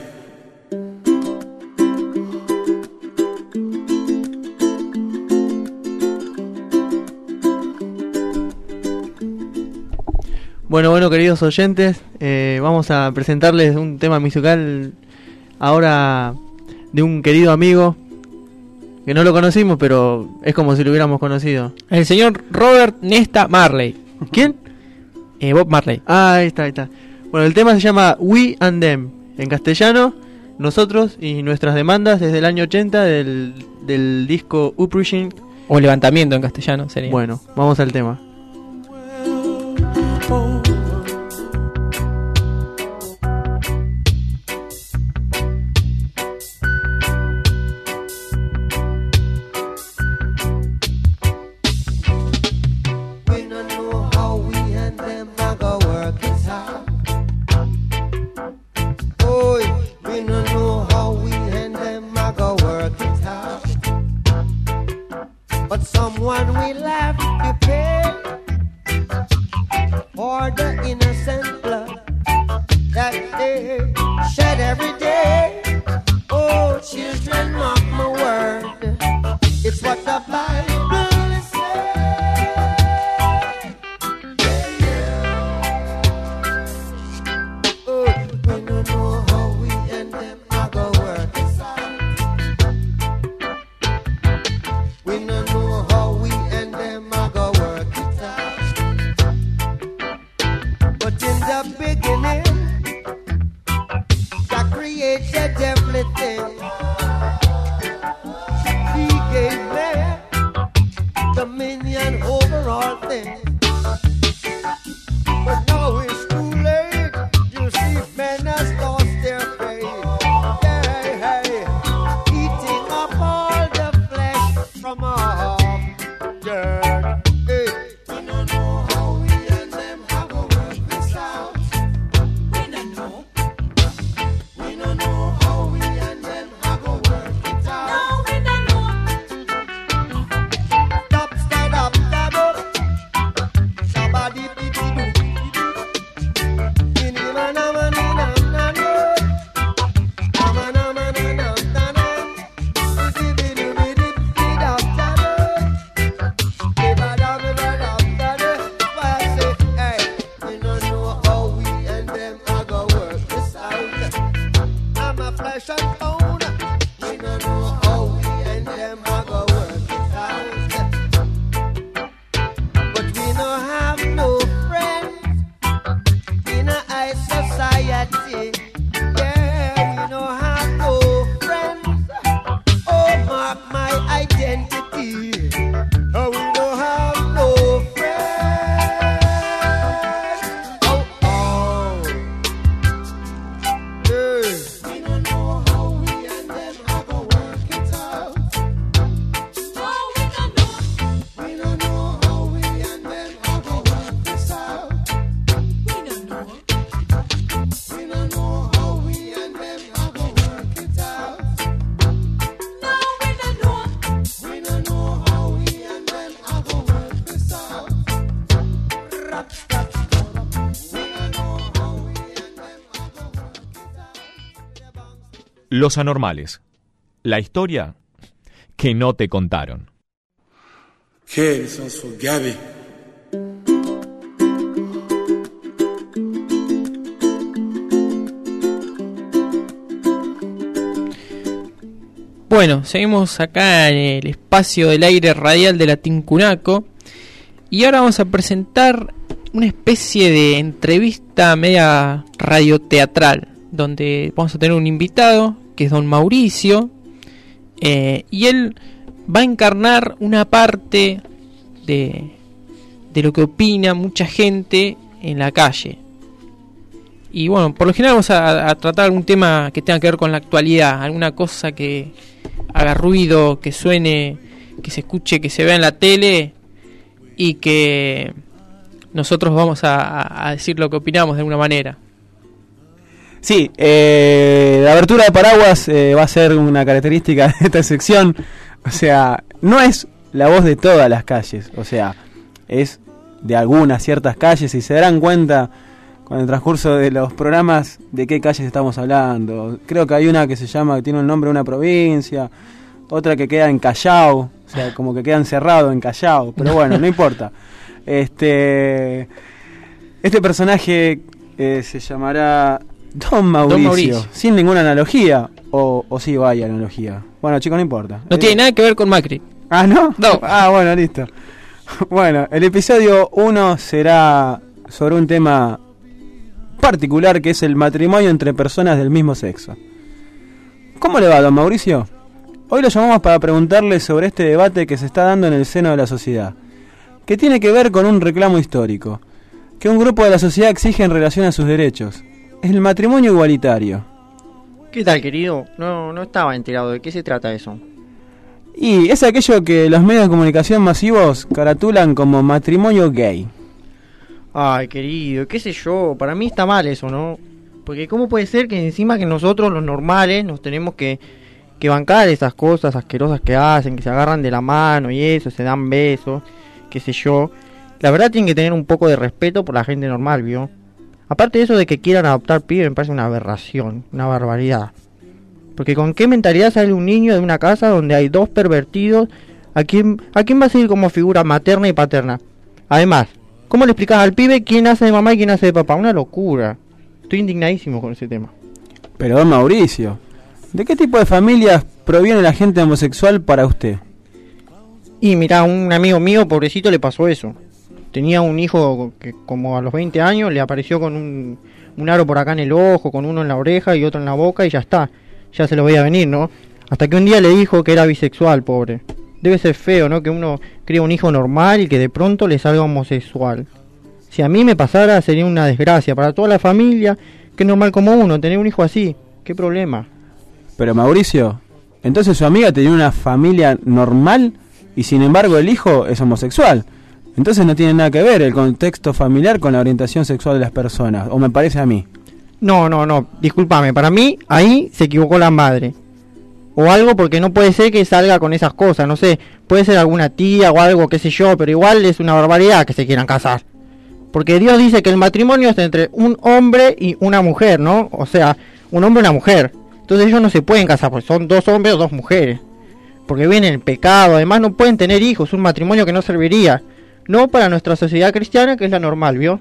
Bueno, bueno, queridos oyentes, eh, vamos a presentarles un tema musical ahora de un querido amigo que no lo conocimos, pero es como si lo hubiéramos conocido.
El señor Robert Nesta Marley.
¿Quién?
Eh, Bob Marley.
Ah, ahí está, ahí está. Bueno, el tema se llama We and Them, en castellano, nosotros y nuestras demandas desde el año ochenta del, del disco Uprising.
O levantamiento en castellano sería.
Bueno, vamos al tema.
When I know how we
earthly things. He gave me dominion over all things. But now it's too late. You see, men has lost their faith. Hey, hey, eating up all the flesh from off dirt. Hey, we don't know how we and them have to work this out. We don't know. We don't know how we and them have to work it out. No, we don't know. Stop, stand up, stand up. Somebody did it.
Los anormales. La historia que no te contaron.
خير صوصو جابي
Bueno, seguimos acá en el espacio del aire radial de la Tincunaco y ahora vamos a presentar una especie de entrevista media radioteatral donde vamos a tener un invitado que es don Mauricio eh, y él va a encarnar una parte de, de lo que opina mucha gente en la calle. Y bueno, por lo general vamos a, a tratar un tema que tenga que ver con la actualidad, alguna cosa que haga ruido, que suene, que se escuche, que se vea en la tele y que nosotros vamos a, a decir lo que opinamos de alguna manera.
Sí, eh, la abertura de paraguas eh, va a ser una característica de esta sección. O sea, no es la voz de todas las calles, o sea, es de algunas ciertas calles y se darán cuenta con el transcurso de los programas de qué calles estamos hablando. Creo que hay una que se llama, que tiene el nombre de una provincia, otra que queda en Callao, o sea, como que queda encerrado en Callao, pero bueno, no importa. Este, este personaje eh, se llamará Don Mauricio,
Don Mauricio,
sin ninguna analogía, o, o sí vaya analogía. Bueno, chicos, no importa.
No eh, tiene nada que ver con Macri.
Ah, ¿no?
No.
Ah, bueno, listo. Bueno, el episodio uno será sobre un tema particular que es el matrimonio entre personas del mismo sexo. ¿Cómo le va, don Mauricio? Hoy lo llamamos para preguntarle sobre este debate que se está dando en el seno de la sociedad, que tiene que ver con un reclamo histórico, que un grupo de la sociedad exige en relación a sus derechos. Es el matrimonio igualitario.
¿Qué tal, querido? No, no estaba enterado. ¿De qué se trata eso?
Y es aquello que los medios de comunicación masivos caratulan como matrimonio gay.
Ay, querido, qué sé yo. Para mí está mal eso, ¿no? Porque ¿cómo puede ser que encima que nosotros, los normales, nos tenemos que, que bancar esas cosas asquerosas que hacen, que se agarran de la mano y eso, se dan besos, qué sé yo? La verdad tienen que tener un poco de respeto por la gente normal, ¿vio? Aparte de eso de que quieran adoptar pibes, me parece una aberración, una barbaridad. Porque ¿con qué mentalidad sale un niño de una casa donde hay dos pervertidos? ¿A quién, a quién va a seguir como figura materna y paterna? Además, ¿cómo le explicas al pibe quién hace de mamá y quién hace de papá? Una locura. Estoy indignadísimo con ese tema.
Pero don Mauricio, ¿de qué tipo de familias proviene la gente homosexual para usted?
Y mirá, un amigo mío, pobrecito, le pasó eso. Tenía un hijo que como a los veinte años le apareció con un, un aro por acá en el ojo, con uno en la oreja y otro en la boca y ya está. ya se lo veía venir, ¿no? Hasta que un día le dijo que era bisexual, pobre. Debe ser feo, ¿no? Que uno cría un hijo normal y que de pronto le salga homosexual. Si a mí me pasara sería una desgracia para toda la familia, que es normal como uno, tener un hijo así. ¿Qué problema?
Pero Mauricio, entonces su amiga tenía una familia normal y sin embargo el hijo es homosexual. Entonces no tiene nada que ver el contexto familiar con la orientación sexual de las personas, o me parece a mí.
No, no, no, discúlpame, para mí ahí se equivocó la madre. O algo, porque no puede ser que salga con esas cosas, no sé, puede ser alguna tía o algo, qué sé yo, pero igual es una barbaridad que se quieran casar. Porque Dios dice que el matrimonio es entre un hombre y una mujer, ¿no? O sea, un hombre y una mujer. Entonces ellos no se pueden casar, porque son dos hombres o dos mujeres. Porque viene el pecado, además no pueden tener hijos, un matrimonio que no serviría. No para nuestra sociedad cristiana, que es la normal, ¿vio?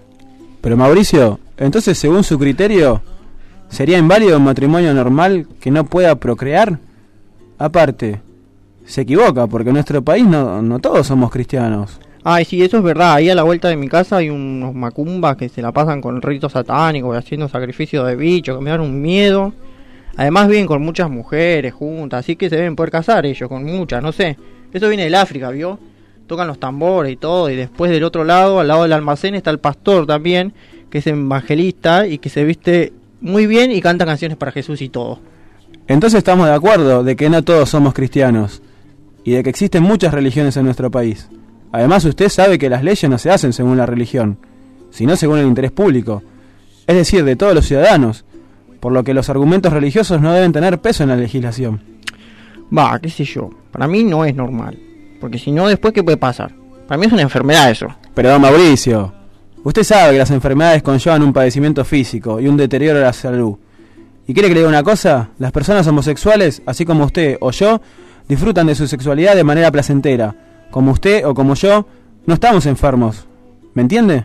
Pero Mauricio, entonces según su criterio, ¿sería inválido un matrimonio normal que no pueda procrear? Aparte, se equivoca, porque en nuestro país no, no todos somos cristianos.
Ay, sí, eso es verdad. Ahí a la vuelta de mi casa hay unos macumbas que se la pasan con ritos satánicos y haciendo sacrificios de bichos que me dan un miedo. Además viven con muchas mujeres juntas, así que se deben poder casar ellos con muchas, no sé. Eso viene del África, ¿vio? Tocan los tambores y todo, y después del otro lado, al lado del almacén, está el pastor también, que es evangelista y que se viste muy bien y canta canciones para Jesús y todo.
Entonces estamos de acuerdo de que no todos somos cristianos y de que existen muchas religiones en nuestro país. Además, usted sabe que las leyes no se hacen según la religión, sino según el interés público, es decir, de todos los ciudadanos, por lo que los argumentos religiosos no deben tener peso en la legislación.
Va, qué sé yo, para mí no es normal, porque si no, después, ¿qué puede pasar? Para mí es una enfermedad eso.
Pero don Mauricio, usted sabe que las enfermedades conllevan un padecimiento físico y un deterioro de la salud. ¿Y quiere que le diga una cosa? Las personas homosexuales, así como usted o yo, disfrutan de su sexualidad de manera placentera. Como usted o como yo, no estamos enfermos. ¿Me entiende?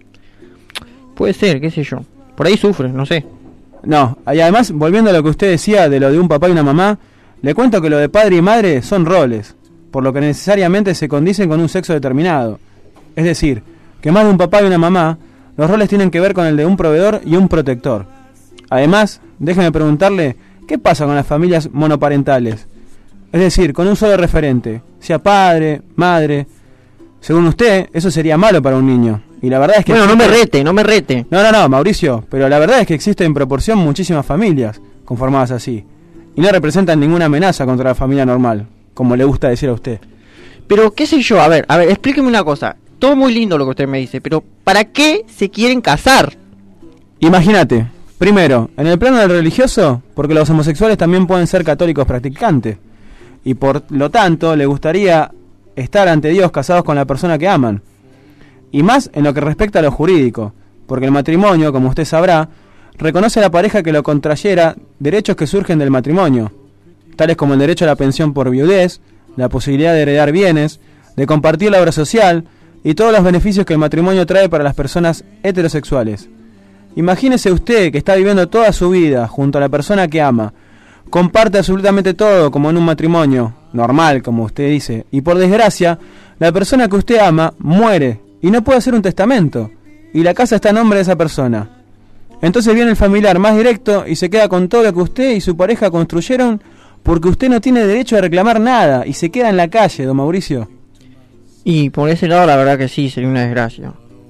Puede ser, qué sé yo. Por ahí sufre, no sé.
No, y además, volviendo a lo que usted decía de lo de un papá y una mamá, le cuento que lo de padre y madre son roles, por lo que necesariamente se condicen con un sexo determinado. Es decir, que más de un papá y una mamá, los roles tienen que ver con el de un proveedor y un protector. Además, déjeme preguntarle, ¿qué pasa con las familias monoparentales? Es decir, con un solo referente, sea padre, madre. Según usted, eso sería malo para un niño. Y la verdad es que...
Bueno,
existe...
no me rete, no me rete.
No, no, no, Mauricio, pero la verdad es que existen en proporción muchísimas familias conformadas así. Y no representan ninguna amenaza contra la familia normal, como le gusta decir a usted.
Pero, qué sé yo, a ver, a ver, explíqueme una cosa. Todo muy lindo lo que usted me dice, pero ¿para qué se quieren casar?
Imagínate, primero, en el plano del religioso, porque los homosexuales también pueden ser católicos practicantes. Y por lo tanto, le gustaría estar ante Dios casados con la persona que aman. Y más en lo que respecta a lo jurídico, porque el matrimonio, como usted sabrá, reconoce a la pareja que lo contrayera derechos que surgen del matrimonio, tales como el derecho a la pensión por viudez, la posibilidad de heredar bienes, de compartir la obra social y todos los beneficios que el matrimonio trae para las personas heterosexuales. Imagínese usted que está viviendo toda su vida junto a la persona que ama, comparte absolutamente todo como en un matrimonio normal, como usted dice, y por desgracia, la persona que usted ama muere y no puede hacer un testamento, y la casa está a nombre de esa persona. Entonces viene el familiar más directo y se queda con todo lo que usted y su pareja construyeron, porque usted no tiene derecho a reclamar nada y se queda en la calle, don Mauricio.
Y por ese lado la verdad que sí, sería una desgracia.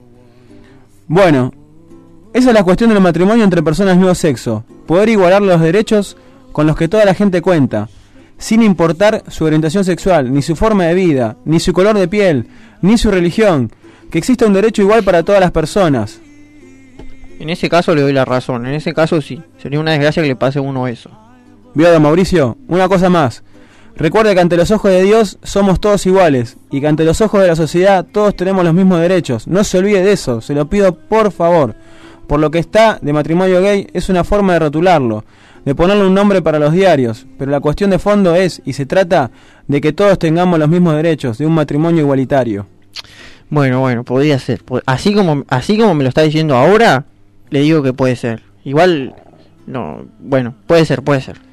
Bueno, esa es la cuestión del matrimonio entre personas del mismo sexo, poder igualar los derechos con los que toda la gente cuenta, sin importar su orientación sexual, ni su forma de vida, ni su color de piel, ni su religión, que exista un derecho igual para todas las personas.
En ese caso le doy la razón, en ese caso sí, sería una desgracia que le pase a uno eso.
Vio, don Mauricio, una cosa más. Recuerde que ante los ojos de Dios somos todos iguales, y que ante los ojos de la sociedad todos tenemos los mismos derechos. No se olvide de eso, se lo pido por favor. Por lo que está de matrimonio gay es una forma de rotularlo, de ponerle un nombre para los diarios, pero la cuestión de fondo es, y se trata, de que todos tengamos los mismos derechos, de un matrimonio igualitario.
Bueno, bueno, podría ser. Así como, así como me lo está diciendo ahora, le digo que puede ser. Igual, no, bueno, puede ser, puede ser.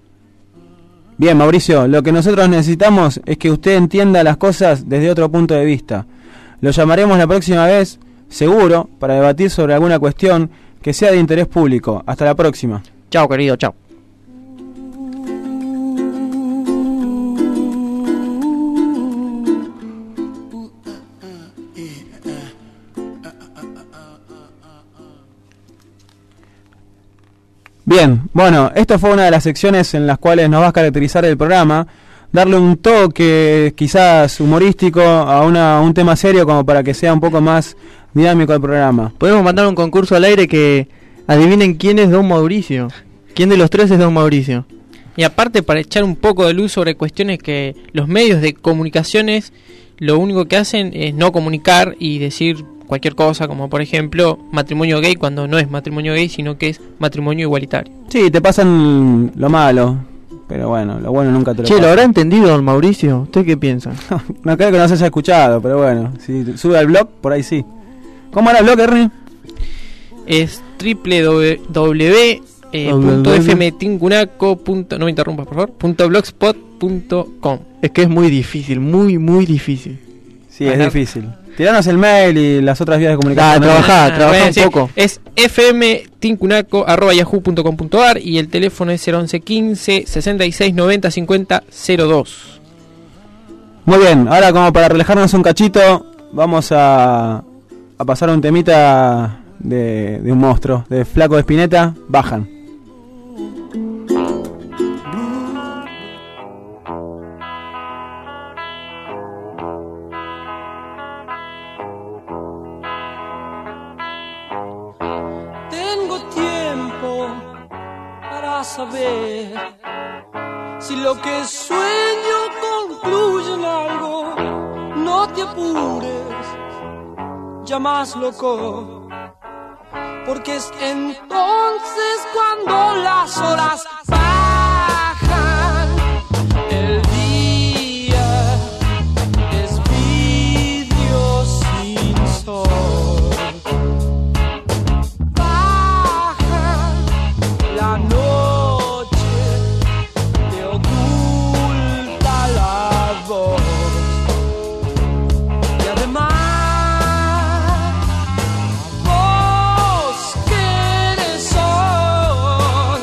Bien, Mauricio, lo que nosotros necesitamos es que usted entienda las cosas desde otro punto de vista. Lo llamaremos la próxima vez, seguro, para debatir sobre alguna cuestión que sea de interés público. Hasta la próxima.
Chao, querido, chao.
bien, bueno, esto fue una de las secciones en las cuales nos va a caracterizar el programa, darle un toque quizás humorístico a una, un tema serio como para que sea un poco más dinámico el programa.
Podemos mandar un concurso al aire que adivinen quién es Don Mauricio. ¿Quién de los tres es Don Mauricio?
Y aparte, para echar un poco de luz sobre cuestiones que los medios de comunicaciones lo único que hacen es no comunicar y decir cualquier cosa, como por ejemplo matrimonio gay, cuando no es matrimonio gay, sino que es matrimonio igualitario.
Sí, te pasan lo malo, pero bueno, lo bueno nunca te lo
Che,
pasa.
¿lo habrá entendido Don Mauricio? ¿Usted qué piensa?
No creo que no se haya escuchado, pero bueno, si sube al blog, por ahí sí. ¿Cómo era el blog, Ernie?
Es doble u doble u doble u punto f m tincunaco punto no me interrumpas por favor punto blogspot punto com.
Es que es muy difícil, muy muy difícil.
Sí, es difícil. Tiranos el mail y las otras vías de comunicación.
Ah, trabajá, trabajá
bueno,
un
sí,
poco.
Es fmtincunaco arroba yahoo punto com punto ar y el teléfono es cero once quince sesenta y seis noventa cincuenta cero dos.
Muy bien, ahora como para relajarnos un cachito, vamos a, a pasar un temita de, de un monstruo, de Flaco de Spinetta, Bajan.
Tengo tiempo para saber si lo que sueño concluye en algo. No te apures, ya más loco, porque es entonces cuando las horas bajan. El día es vidrio sin sol. La noche te oculta la voz y además vos que eres sol,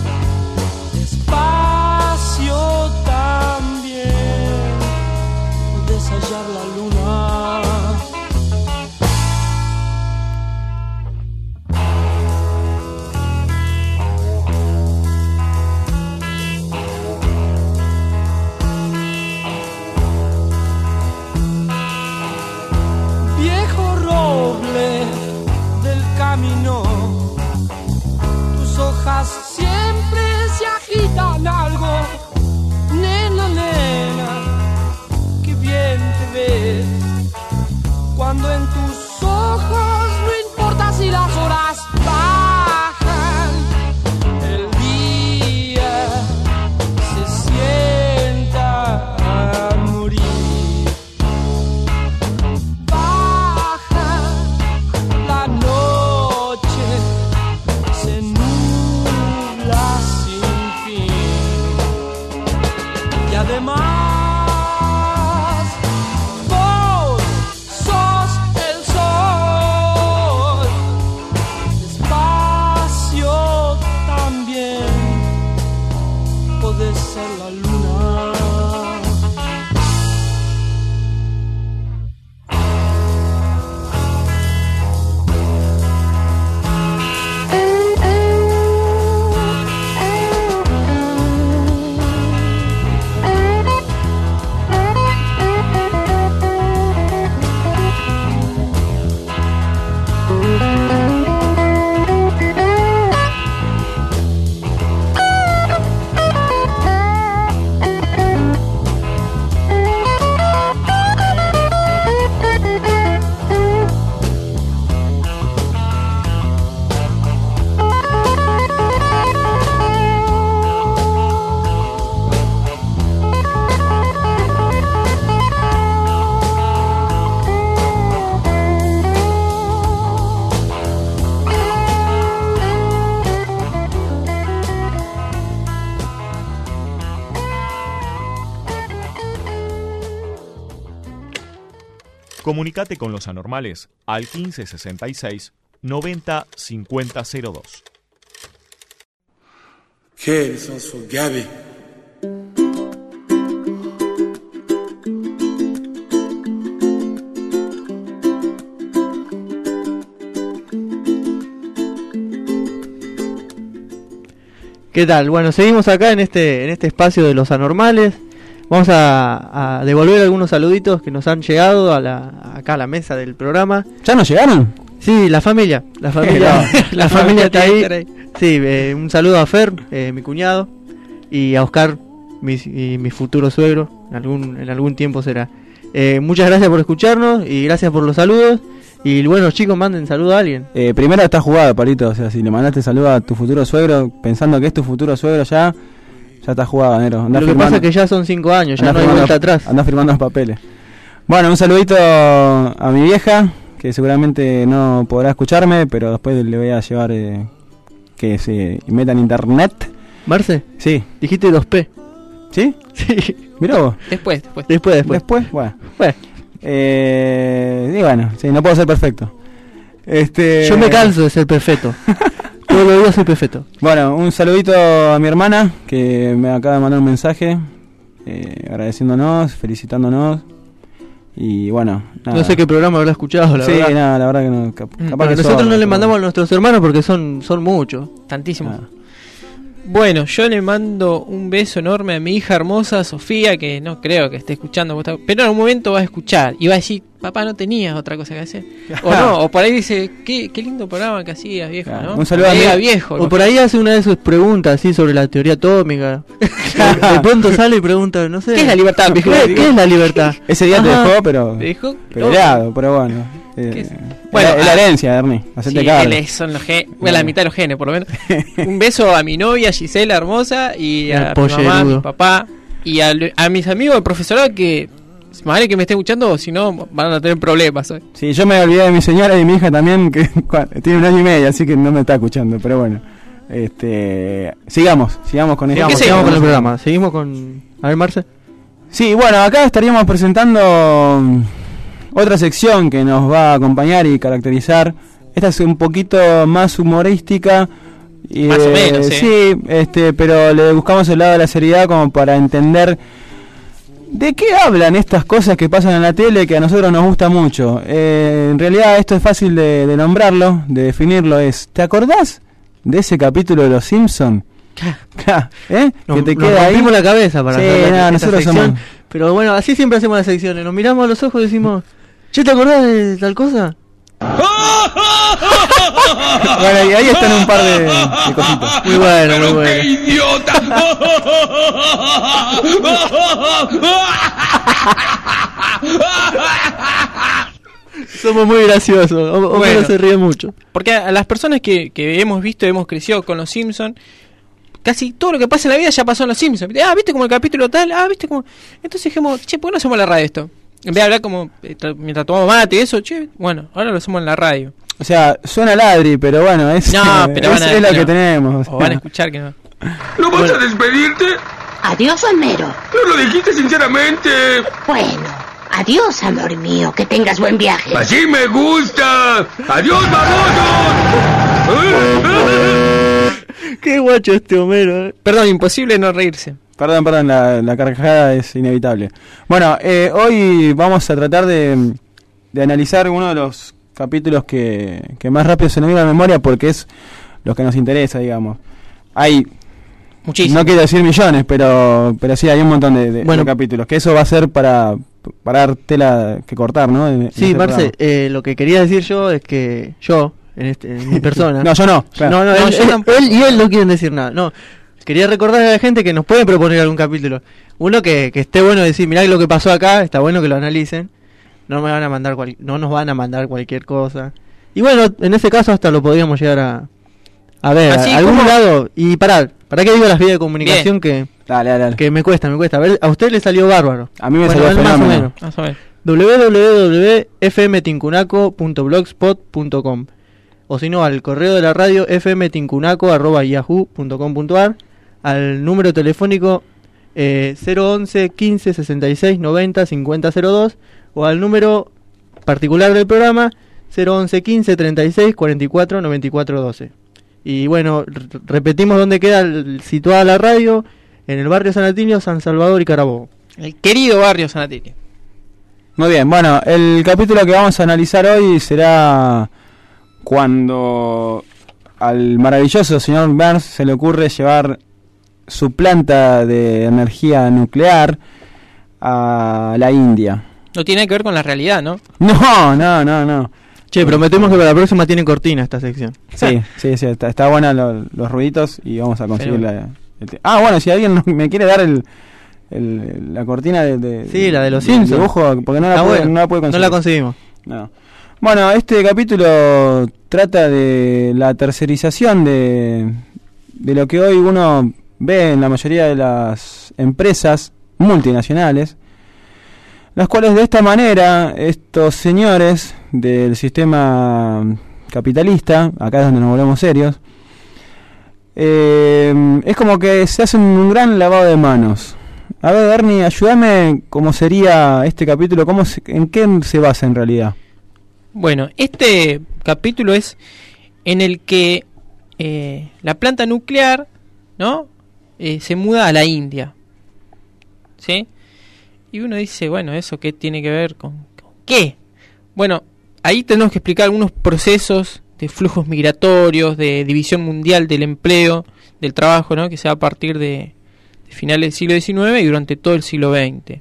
despacio también deshallar la luna. Del camino, tus hojas siempre se agitan algo. Nena, nena, qué bien te ves cuando en tus ojos no importa si las horas bajan. El día se sienta a morir. La noche se nubla sin fin y además vos sos el sol, despacio también podés ser la luna.
Comunicate con los anormales al quince sesenta y seis noventa cincuenta cero dos.
Okay, this one's for Gabby.
¿Qué tal? Bueno, seguimos acá en este en este espacio de los anormales. Vamos a, a devolver algunos saluditos que nos han llegado a la, acá a la mesa del programa.
¿Ya nos llegaron?
Sí, la familia. La familia, la familia está ahí. Sí, eh, un saludo a Fer, eh, mi cuñado, y a Oscar, mi, y mi futuro suegro. En algún, en algún tiempo será. Eh, muchas gracias por escucharnos y gracias por los saludos. Y bueno, chicos, manden saludo a alguien.
Eh, primero está jugado, Palito. O sea, si le mandaste saludo a tu futuro suegro, pensando que es tu futuro suegro ya, ya está jugado, Nero. Andá
Lo que
firmando.
pasa es que ya son cinco años, ya
Andá
no hay
firmando-
vuelta atrás.
Andá firmando los papeles. Bueno, un saludito a mi vieja, que seguramente no podrá escucharme, pero después le voy a llevar eh, que se meta en internet.
¿Marce?
Sí.
Dijiste dos P.
¿Sí?
Sí.
Mirá vos.
Después, después.
Después, después.
Después, bueno.
Bueno.
Eh, y bueno, sí, no puedo ser perfecto. Este...
Yo me canso de ser perfecto. Todos los días soy perfecto.
Bueno, un saludito a mi hermana, que me acaba de mandar un mensaje, eh, agradeciéndonos, felicitándonos. Y bueno, nada.
No sé qué programa habrá escuchado, la
sí,
verdad.
nada, la verdad que no. Cap-
Mm,
capaz
bueno,
que
nosotros
solo,
no le
pero-
mandamos a nuestros hermanos porque son, son muchos.
Tantísimos. Bueno, yo le mando un beso enorme a mi hija hermosa, Sofía, que no creo que esté escuchando, pero en un momento va a escuchar y va a decir, papá, no tenías otra cosa que hacer. O no, o por ahí dice, qué, qué lindo programa que hacías, viejo, ¿no?
Un saludo a
Era
mi-
viejo.
O por ahí hace una de sus preguntas así sobre la teoría atómica. De pronto sale y pregunta, no sé.
¿Qué es la libertad, viejo?
¿Qué, qué es la libertad?
Ese día te
Ajá.
dejó, pero.
¿Te dejó?
Pero
No.
helado, pero bueno. Eh,
Bueno,
es la
ah,
herencia, Ernie. Hacete
Sí,
cargo.
él es- son los genes, bueno, la mitad de los genes, por lo menos. Un beso a mi novia, Gisela hermosa, y a
El
mi mamá,
pollerudo.
mi papá, y a, lo- a mis amigos del profesorado que, madre que me estén escuchando, o si no, van a tener problemas hoy.
Sí, yo me olvidé de mi señora y de mi hija también, que cua- tiene un año y medio, así que no me está escuchando, pero bueno. Este, sigamos, sigamos con
Sigamos,
esto.
sigamos con el programa. Seguimos con... A ver, Marce.
Sí, bueno, acá estaríamos presentando mm, otra sección que nos va a acompañar y caracterizar. Esta es un poquito más humorística. y,
Más o
eh,
menos, sí.
Sí, este, pero le buscamos el lado de la seriedad como para entender de qué hablan estas cosas que pasan en la tele que a nosotros nos gusta mucho. Eh, en realidad esto es fácil de, de nombrarlo, de definirlo. Es, ¿te acordás de ese capítulo de Los Simpson? ¿Eh?
Nos,
que te
nos
queda ahí.
rompimos la cabeza para
Sí,
hacer la-
no,
esta
nosotros
sección.
somos-
Pero bueno, así siempre hacemos las secciones. Nos miramos a los ojos y decimos, ¿che, te acordás de tal cosa?
Bueno, y ahí están un par de, de cositas.
Muy bueno, muy bueno.
idiota!
Somos muy graciosos. O, o
Bueno.
menos se ríe mucho.
Porque a, a las personas que, que hemos visto, hemos crecido con los Simpsons, casi todo lo que pasa en la vida ya pasó en los Simpsons. Ah, ¿viste como el capítulo tal? Ah, ¿viste como...? Entonces dijimos, che, ¿por qué no hacemos la radio esto? En vez de hablar como eh, tra- mientras tomamos mate y eso, che, bueno, ahora lo hacemos en la radio.
O sea, suena ladri, pero bueno, es,
No, pero
es,
van a-
es lo
no.
que tenemos. o sea.
O van a escuchar que no.
¿No vas a despedirte?
Adiós, Olmero.
No lo dijiste sinceramente.
Bueno, adiós, amor mío. Que tengas buen viaje.
Así me gusta. Adiós, babosos.
Qué guacho este Homero. eh.
Perdón, imposible no reírse.
Perdón, perdón, la, la carcajada es inevitable. Bueno, eh, hoy vamos a tratar de, de analizar uno de los capítulos que, que más rápido se nos viene a la memoria porque es lo que nos interesa, digamos. Hay,
Muchísimo.
no quiero decir millones, pero pero sí hay un montón de, de-
Bueno.
de capítulos. Que eso va a ser para, para dar tela que cortar, ¿no? En- en
Sí,
este
Marce,
programa.
eh, lo que quería decir yo es que yo, en, este, en mi persona...
No, yo no, claro.
No, no,
No,
él,
yo
él-
tampoco.
él y él no quieren decir nada. No, quería recordar a la gente que nos puede proponer algún capítulo. Uno que, que esté bueno decir, mirá lo que pasó acá, está bueno que lo analicen. No me van a mandar cual- no nos van a mandar cualquier cosa. Y bueno, en ese caso hasta lo podríamos llegar a a ver,
Así
a algún
como-
lado. Y pará, ¿para qué digo las vías de comunicación que,
Dale, dale, dale.
que me cuesta, me cuesta? A ver, a usted le salió bárbaro.
A mí me
Bueno,
salió
él más o
fenómeno.
menos.
Vamos a ver.
w w w punto f m tincunaco punto blogspot punto com o si no al correo de la radio f m tincunaco arroba yahoo punto com punto a r, al número telefónico eh, cero once quince sesenta y seis noventa cincuenta cero dos o al número particular del programa cero once quince treinta y seis cuarenta y cuatro noventa y cuatro doce. Y bueno, r- repetimos dónde queda el- situada la radio, en el barrio San Atilio, San Salvador y Carabobo.
El querido barrio San Atilio.
Muy bien, bueno, el capítulo que vamos a analizar hoy será cuando al maravilloso señor Burns se le ocurre llevar su planta de energía nuclear a la India.
No tiene que ver con la realidad, ¿no?
No, no, no, no.
Che, prometemos que para la próxima tiene cortina esta sección.
Sí, sí, sí, está, está buena lo, los ruiditos y vamos a conseguir Pero... la... El, ah, bueno, si alguien me quiere dar el... El, la cortina de, de
sí, la de los Simpsons,
dibujo, porque no la, puede,
bueno,
no la puede conseguir.
No la conseguimos.
No. Bueno, este capítulo trata de la tercerización de, de lo que hoy uno ve en la mayoría de las empresas multinacionales, las cuales de esta manera estos señores del sistema capitalista, acá es donde nos volvemos serios, eh, es como que se hacen un gran lavado de manos. A ver, Ernie, ayúdame cómo sería este capítulo, cómo se, en qué se basa en realidad.
Bueno, este capítulo es en el que eh, la planta nuclear, ¿no? Eh, se muda a la India, ¿sí? Y uno dice, bueno, ¿eso qué tiene que ver con, con qué? Bueno, ahí tenemos que explicar algunos procesos de flujos migratorios, de división mundial del empleo, del trabajo, ¿no? Que se da a partir de finales del siglo diecinueve y durante todo el siglo veinte.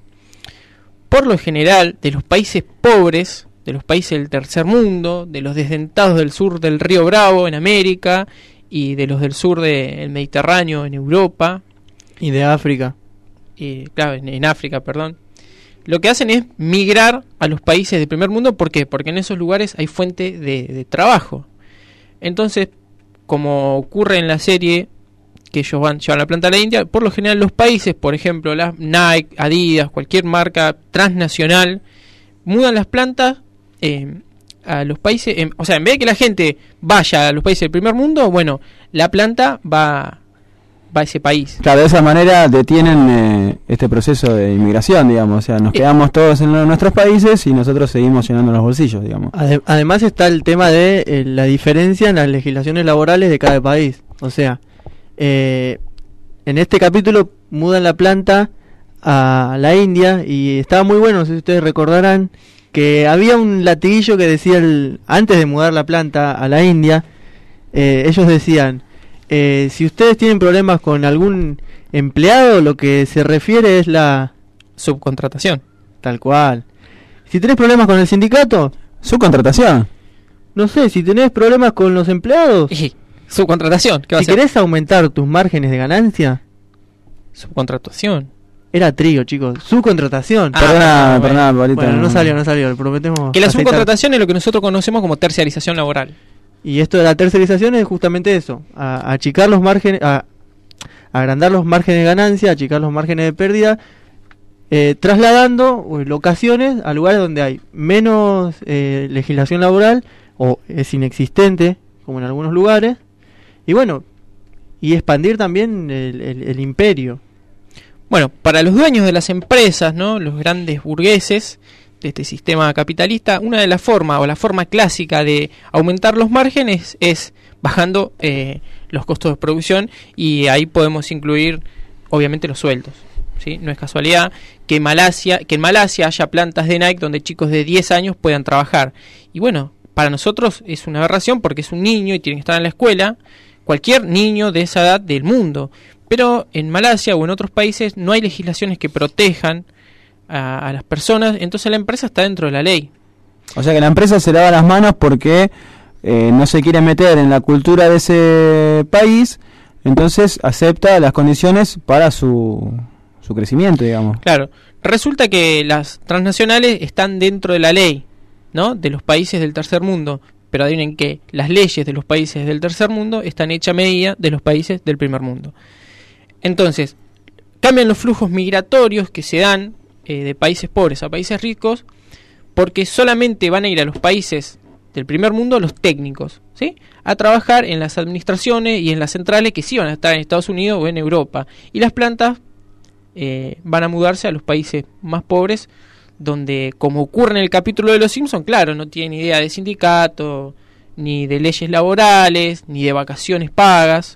Por lo general, de los países pobres, de los países del tercer mundo, de los desdentados del sur del río Bravo en América y de los del sur del Mediterráneo en Europa.
Y de África.
Y, claro, en, en África, perdón. Lo que hacen es migrar a los países del primer mundo. ¿Por qué? Porque en esos lugares hay fuente de, de trabajo. Entonces, como ocurre en la serie, que ellos van llevan la planta a la India, por lo general los países, por ejemplo, las Nike, Adidas, cualquier marca transnacional, mudan las plantas eh, a los países, eh, o sea, en vez de que la gente vaya a los países del primer mundo, bueno, la planta va, va a ese país.
Claro, de esa manera detienen eh, este proceso de inmigración, digamos, o sea, nos quedamos todos en lo, nuestros países y nosotros seguimos llenando los bolsillos, digamos.
Ade- además está el tema de eh, la diferencia en las legislaciones laborales de cada país, o sea, Eh, en este capítulo mudan la planta a la India y estaba muy bueno, no sé si ustedes recordarán que había un latiguillo que decía el, antes de mudar la planta a la India, eh, ellos decían eh, si ustedes tienen problemas con algún empleado, lo que se refiere es la
subcontratación,
tal cual. Si tenés problemas con el sindicato,
subcontratación.
No sé, si tenés problemas con los empleados,
subcontratación. ¿Qué va
si
a ser?
querés aumentar tus márgenes de ganancia,
subcontratación.
Era trío, chicos. Subcontratación.
Ah,
perdona,
bueno,
perdona, Pablito.
Bueno, no salió, no salió. Prometemos.
Que la
aceitar.
subcontratación es lo que nosotros conocemos como terciarización laboral.
Y esto de la tercerización es justamente eso: a, a achicar los márgenes, a, a agrandar los márgenes de ganancia, a achicar los márgenes de pérdida, eh, trasladando eh, locaciones a lugares donde hay menos eh, legislación laboral o es inexistente, como en algunos lugares. Y bueno, y expandir también el, el, el imperio.
Bueno, para los dueños de las empresas, ¿no? Los grandes burgueses de este sistema capitalista, una de las formas o la forma clásica de aumentar los márgenes es bajando eh, los costos de producción, y ahí podemos incluir obviamente los sueldos, ¿sí? No es casualidad que en Malasia, que en Malasia haya plantas de Nike donde chicos de diez años puedan trabajar. Y bueno, para nosotros es una aberración porque es un niño y tiene que estar en la escuela, cualquier niño de esa edad del mundo. Pero en Malasia o en otros países no hay legislaciones que protejan a, a las personas, entonces la empresa está dentro de la ley.
O sea que la empresa se lava las manos porque eh, no se quiere meter en la cultura de ese país, entonces acepta las condiciones para su, su crecimiento, digamos.
Claro, resulta que las transnacionales están dentro de la ley, ¿no? De los países del tercer mundo, pero adivinen que las leyes de los países del tercer mundo están hechas a medida de los países del primer mundo. Entonces, cambian los flujos migratorios que se dan eh, de países pobres a países ricos, porque solamente van a ir a los países del primer mundo los técnicos, ¿sí? A trabajar en las administraciones y en las centrales que sí van a estar en Estados Unidos o en Europa. Y las plantas eh, van a mudarse a los países más pobres, donde, como ocurre en el capítulo de Los Simpsons, claro, no tienen idea de sindicato, ni de leyes laborales, ni de vacaciones pagas.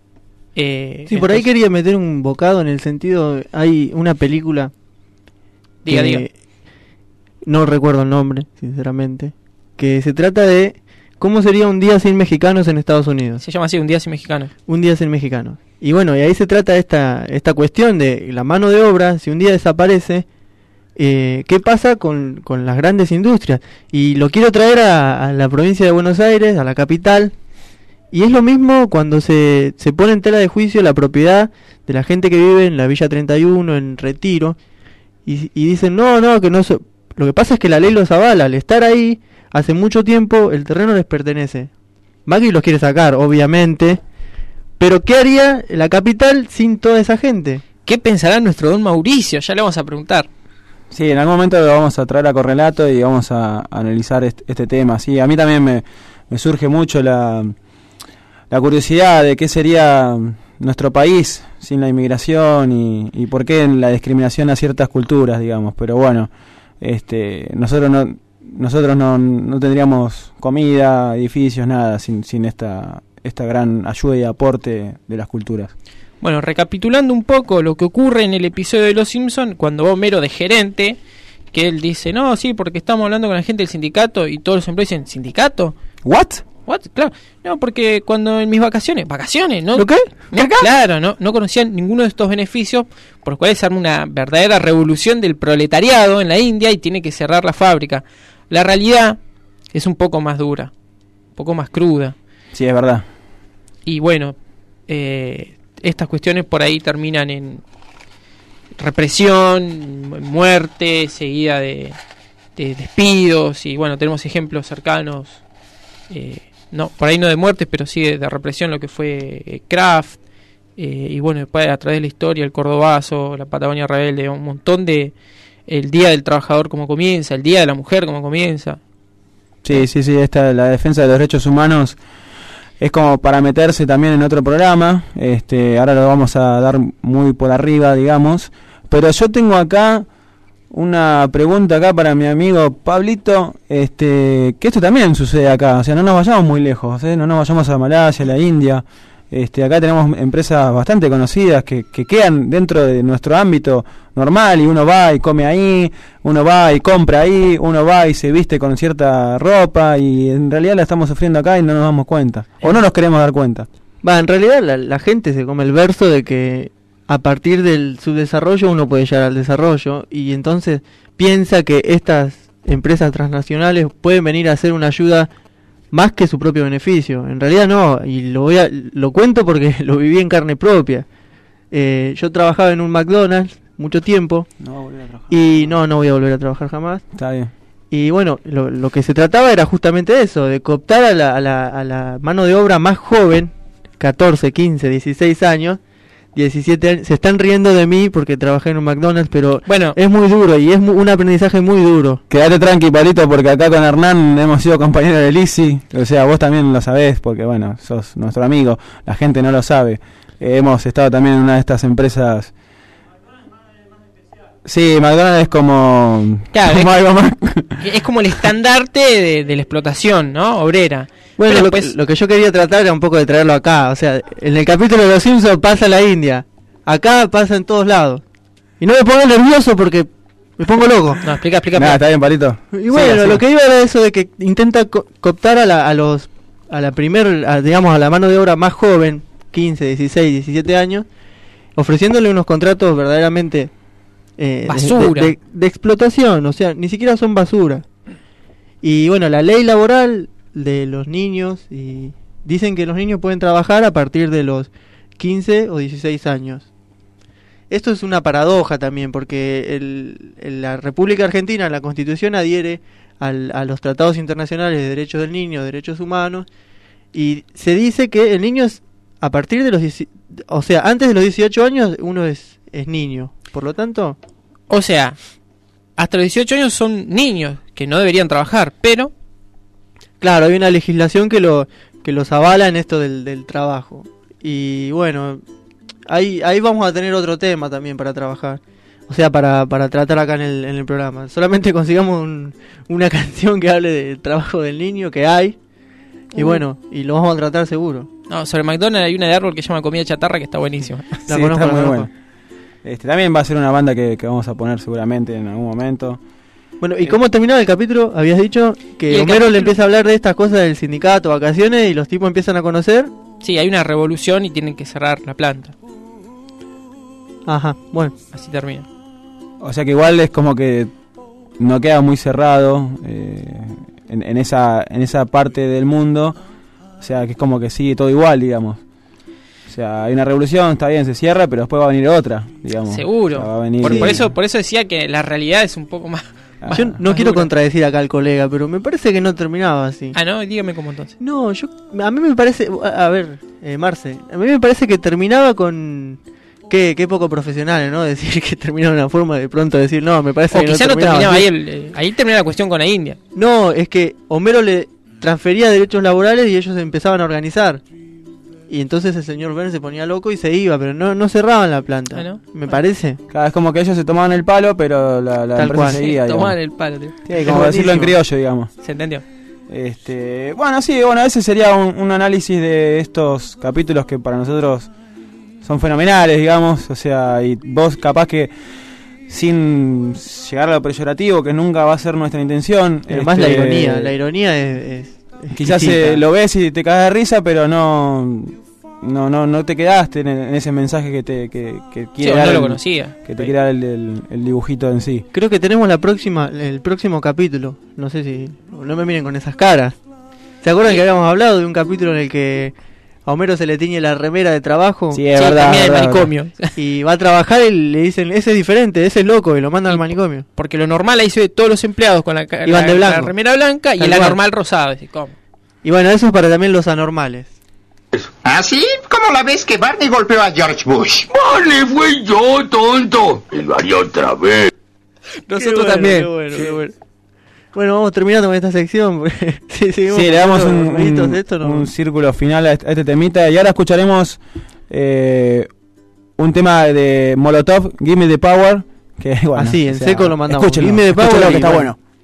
Eh,
sí, por ahí quería meter un bocado en el sentido, hay una película,
diga,
que
diga.
no recuerdo el nombre, sinceramente, que se trata de ¿cómo sería un día sin mexicanos en Estados Unidos?
Se llama así, un día sin mexicanos.
Un día sin mexicanos. Y bueno, y ahí se trata esta, esta cuestión de la mano de obra, si un día desaparece, eh, ¿qué pasa con, con las grandes industrias? Y lo quiero traer a, a la provincia de Buenos Aires, a la capital, y es lo mismo cuando se, se pone en tela de juicio la propiedad de la gente que vive en la Villa treinta y uno, en Retiro, y, y dicen, no, no, que no... So lo que pasa es que la ley los avala, al estar ahí, hace mucho tiempo, el terreno les pertenece. Macri los quiere sacar, obviamente, pero ¿qué haría la capital sin toda esa gente?
¿Qué pensará nuestro don Mauricio? Ya le vamos a preguntar.
Sí, en algún momento lo vamos a traer a Correlato y vamos a, a analizar este, este tema. Sí, a mí también me, me surge mucho la, la curiosidad de qué sería nuestro país sin la inmigración y, y por qué la discriminación a ciertas culturas, digamos. Pero bueno, este, nosotros no nosotros no, no tendríamos comida, edificios, nada sin, sin esta, esta gran ayuda y aporte de las culturas.
Bueno, recapitulando un poco lo que ocurre en el episodio de Los Simpson, cuando va Homero de gerente, que él dice, no, sí, porque estamos hablando con la gente del sindicato, y todos los empleados dicen, ¿sindicato?
¿What?
¿What? Claro, no, porque cuando en mis vacaciones, vacaciones, ¿no?
¿Lo qué?
No, claro, no, no conocían ninguno de estos beneficios, por los cuales se arma una verdadera revolución del proletariado en la India y tiene que cerrar la fábrica. La realidad es un poco más dura, un poco más cruda.
Sí, es verdad.
Y bueno, eh, estas cuestiones por ahí terminan en represión, muerte, seguida de, de despidos, y bueno, tenemos ejemplos cercanos, eh, no, por ahí no de muertes, pero sí de, de represión, lo que fue eh, Kraft, eh, y bueno, después a través de la historia, el Cordobazo, la Patagonia Rebelde, un montón de... El Día del Trabajador como comienza, el Día de la Mujer como comienza.
Sí, sí, sí, esta, la defensa de los derechos humanos es como para meterse también en otro programa, este, ahora lo vamos a dar muy por arriba, digamos, pero yo tengo acá una pregunta acá para mi amigo Pablito, este, que esto también sucede acá, o sea, no nos vayamos muy lejos, ¿eh? No nos vayamos a Malasia, a la India. Este, acá tenemos empresas bastante conocidas que, que quedan dentro de nuestro ámbito normal y uno va y come ahí, uno va y compra ahí, uno va y se viste con cierta ropa y en realidad la estamos sufriendo acá y no nos damos cuenta, o no nos queremos dar cuenta.
Va, en realidad la, la gente se come el verso de que a partir del subdesarrollo uno puede llegar al desarrollo, y entonces piensa que estas empresas transnacionales pueden venir a hacer una ayuda más que su propio beneficio. En realidad no, y lo voy a, lo cuento porque lo viví en carne propia. Eh, yo trabajaba en un McDonald's mucho tiempo,
no, a
y no, no voy a volver a trabajar jamás.
Está bien.
Y bueno, lo, lo que se trataba era justamente eso, de cooptar a la, a, la, a la mano de obra más joven, catorce, quince, dieciséis años, diecisiete años. Se están riendo de mí porque trabajé en un McDonald's, pero
bueno,
es muy duro y es mu- un aprendizaje muy duro.
Quédate tranqui, Palito, porque acá con Hernán hemos sido compañeros del I C I, o sea, vos también lo sabés, porque bueno, sos nuestro amigo, la gente no lo sabe. Eh, hemos estado también en una de estas empresas. Sí, McDonald's es como,
claro,
como
es,
algo más.
Es como el estandarte de, de la explotación, ¿no? Obrera.
Bueno, lo,
después...
que, lo que yo quería tratar era un poco de traerlo acá. O sea, en el capítulo de Los Simpsons pasa la India. Acá pasa en todos lados. Y no me pongo nervioso porque me pongo loco.
No, explica, explica.
Nada, está bien, Palito.
Y bueno, sí, lo que iba era eso de que intenta co- cooptar a la, a los, a la primer, a, digamos, a la mano de obra más joven, quince, dieciséis, diecisiete años, ofreciéndole unos contratos verdaderamente eh,
basura.
De, de, de explotación, o sea, ni siquiera son basura. Y bueno, la ley laboral de los niños, y dicen que los niños pueden trabajar a partir de los quince o dieciséis años. Esto es una paradoja también, porque el, el, la República Argentina, la Constitución, adhiere al, a los tratados internacionales de derechos del niño, derechos humanos, y se dice que el niño es a partir de los o sea, antes de los dieciocho años uno es, es niño. Por lo tanto,
o sea, hasta los dieciocho años son niños que no deberían trabajar, pero
claro, hay una legislación que lo que los avala en esto del, del trabajo. Y bueno, ahí ahí vamos a tener otro tema también para trabajar. O sea, para, para tratar acá en el, en el programa. Solamente consigamos un, una canción que hable del trabajo del niño, que hay. Y uh. bueno, y lo vamos a tratar seguro.
No, sobre McDonald's hay una de árbol que se llama Comida Chatarra, que está buenísima.
La
sí,
conozco,
está muy
la
buena. Este, también va a ser una banda que, que vamos a poner seguramente en algún momento.
Bueno, ¿y cómo terminaba el capítulo? Habías dicho
Y
que
el
Homero
capítulo-
le empieza a hablar de estas cosas del sindicato, vacaciones, y los tipos empiezan a conocer.
Sí, hay una revolución y tienen que cerrar la planta.
Ajá, bueno.
Así termina.
O sea que igual es como que no queda muy cerrado eh, en, en esa en esa parte del mundo. O sea que es como que sigue todo igual, digamos. O sea, hay una revolución, está bien, se cierra, pero después va a venir otra, digamos.
Seguro.
O sea, va a venir-
Por, por eso por eso decía que la realidad es un poco más... más-
Yo no
más
quiero
dura.
contradecir acá al colega, pero me parece que no terminaba así.
Ah, no, dígame cómo entonces.
No, yo a mí me parece, a, a ver, eh, Marce, a mí me parece que terminaba con qué, qué poco profesional, ¿no? Decir que terminaba de una forma de pronto decir, no, me parece
O
que
quizá
no
no
terminaba,
terminaba ahí,
así.
el, eh, ahí termina la cuestión con la India.
No, es que Homero le transfería derechos laborales y ellos se empezaban a organizar. Y entonces el señor Burns se ponía loco y se iba, pero no, no cerraban la planta.
Ah, ¿no?
Me parece.
Cada vez como que ellos se tomaban el palo, pero la, la
Tal
empresa
cual.
seguía,
Sí, tomaban
digamos.
el palo, tío.
Sí, como decirlo en criollo, digamos.
¿Se entendió?
Este, bueno, sí, bueno, ese sería un, un análisis de estos capítulos que para nosotros son fenomenales, digamos. O sea, y vos capaz que sin llegar a lo peyorativo, que nunca va a ser nuestra intención.
Además
este,
la ironía, la ironía es... es- es
Quizás
exquisita.
eh, lo ves y te cagas de risa, pero no no no, no te quedaste en, en ese mensaje que te que, que quiere
o
dar
no lo
el-
conocía.
que te quiere dar el, el- el dibujito en sí.
Creo que tenemos la próxima, el próximo capítulo. No sé si... No me miren con esas caras. ¿Se acuerdan que habíamos hablado de un capítulo en el que a Homero se le tiñe la remera de trabajo?
Sí, es Sí, verdad,
también
es
el
verdad,
manicomio.
Y va a trabajar y le dicen, ese es diferente, ese es loco, y lo mandan al manicomio.
Porque lo normal ahí se ve todos los empleados con la, ca-
Iban
la-
de blanco.
la remera blanca y
Tal
el
cual.
anormal rosado. Así, ¿cómo?
Y bueno, eso es para también los anormales.
¿Así? ¿Cómo la ves que Barney golpeó a George Bush?
Barney, fui yo, tonto. Y lo haría otra vez.
Nosotros
Qué bueno,
también.
qué bueno, qué bueno. Bueno, vamos terminando con esta sección. porque si seguimos
Sí, le damos un,
poniendo ruiditos
un-
de esto, no-
un círculo final a este, a este temita. Y ahora escucharemos eh, un tema de Molotov, Give Me the Power. Que, bueno,
Así, en
o sea,
seco lo mandamos.
Escúchenlo,
Give Me the Power
escúchenlo,
y
que está
bueno.
bueno.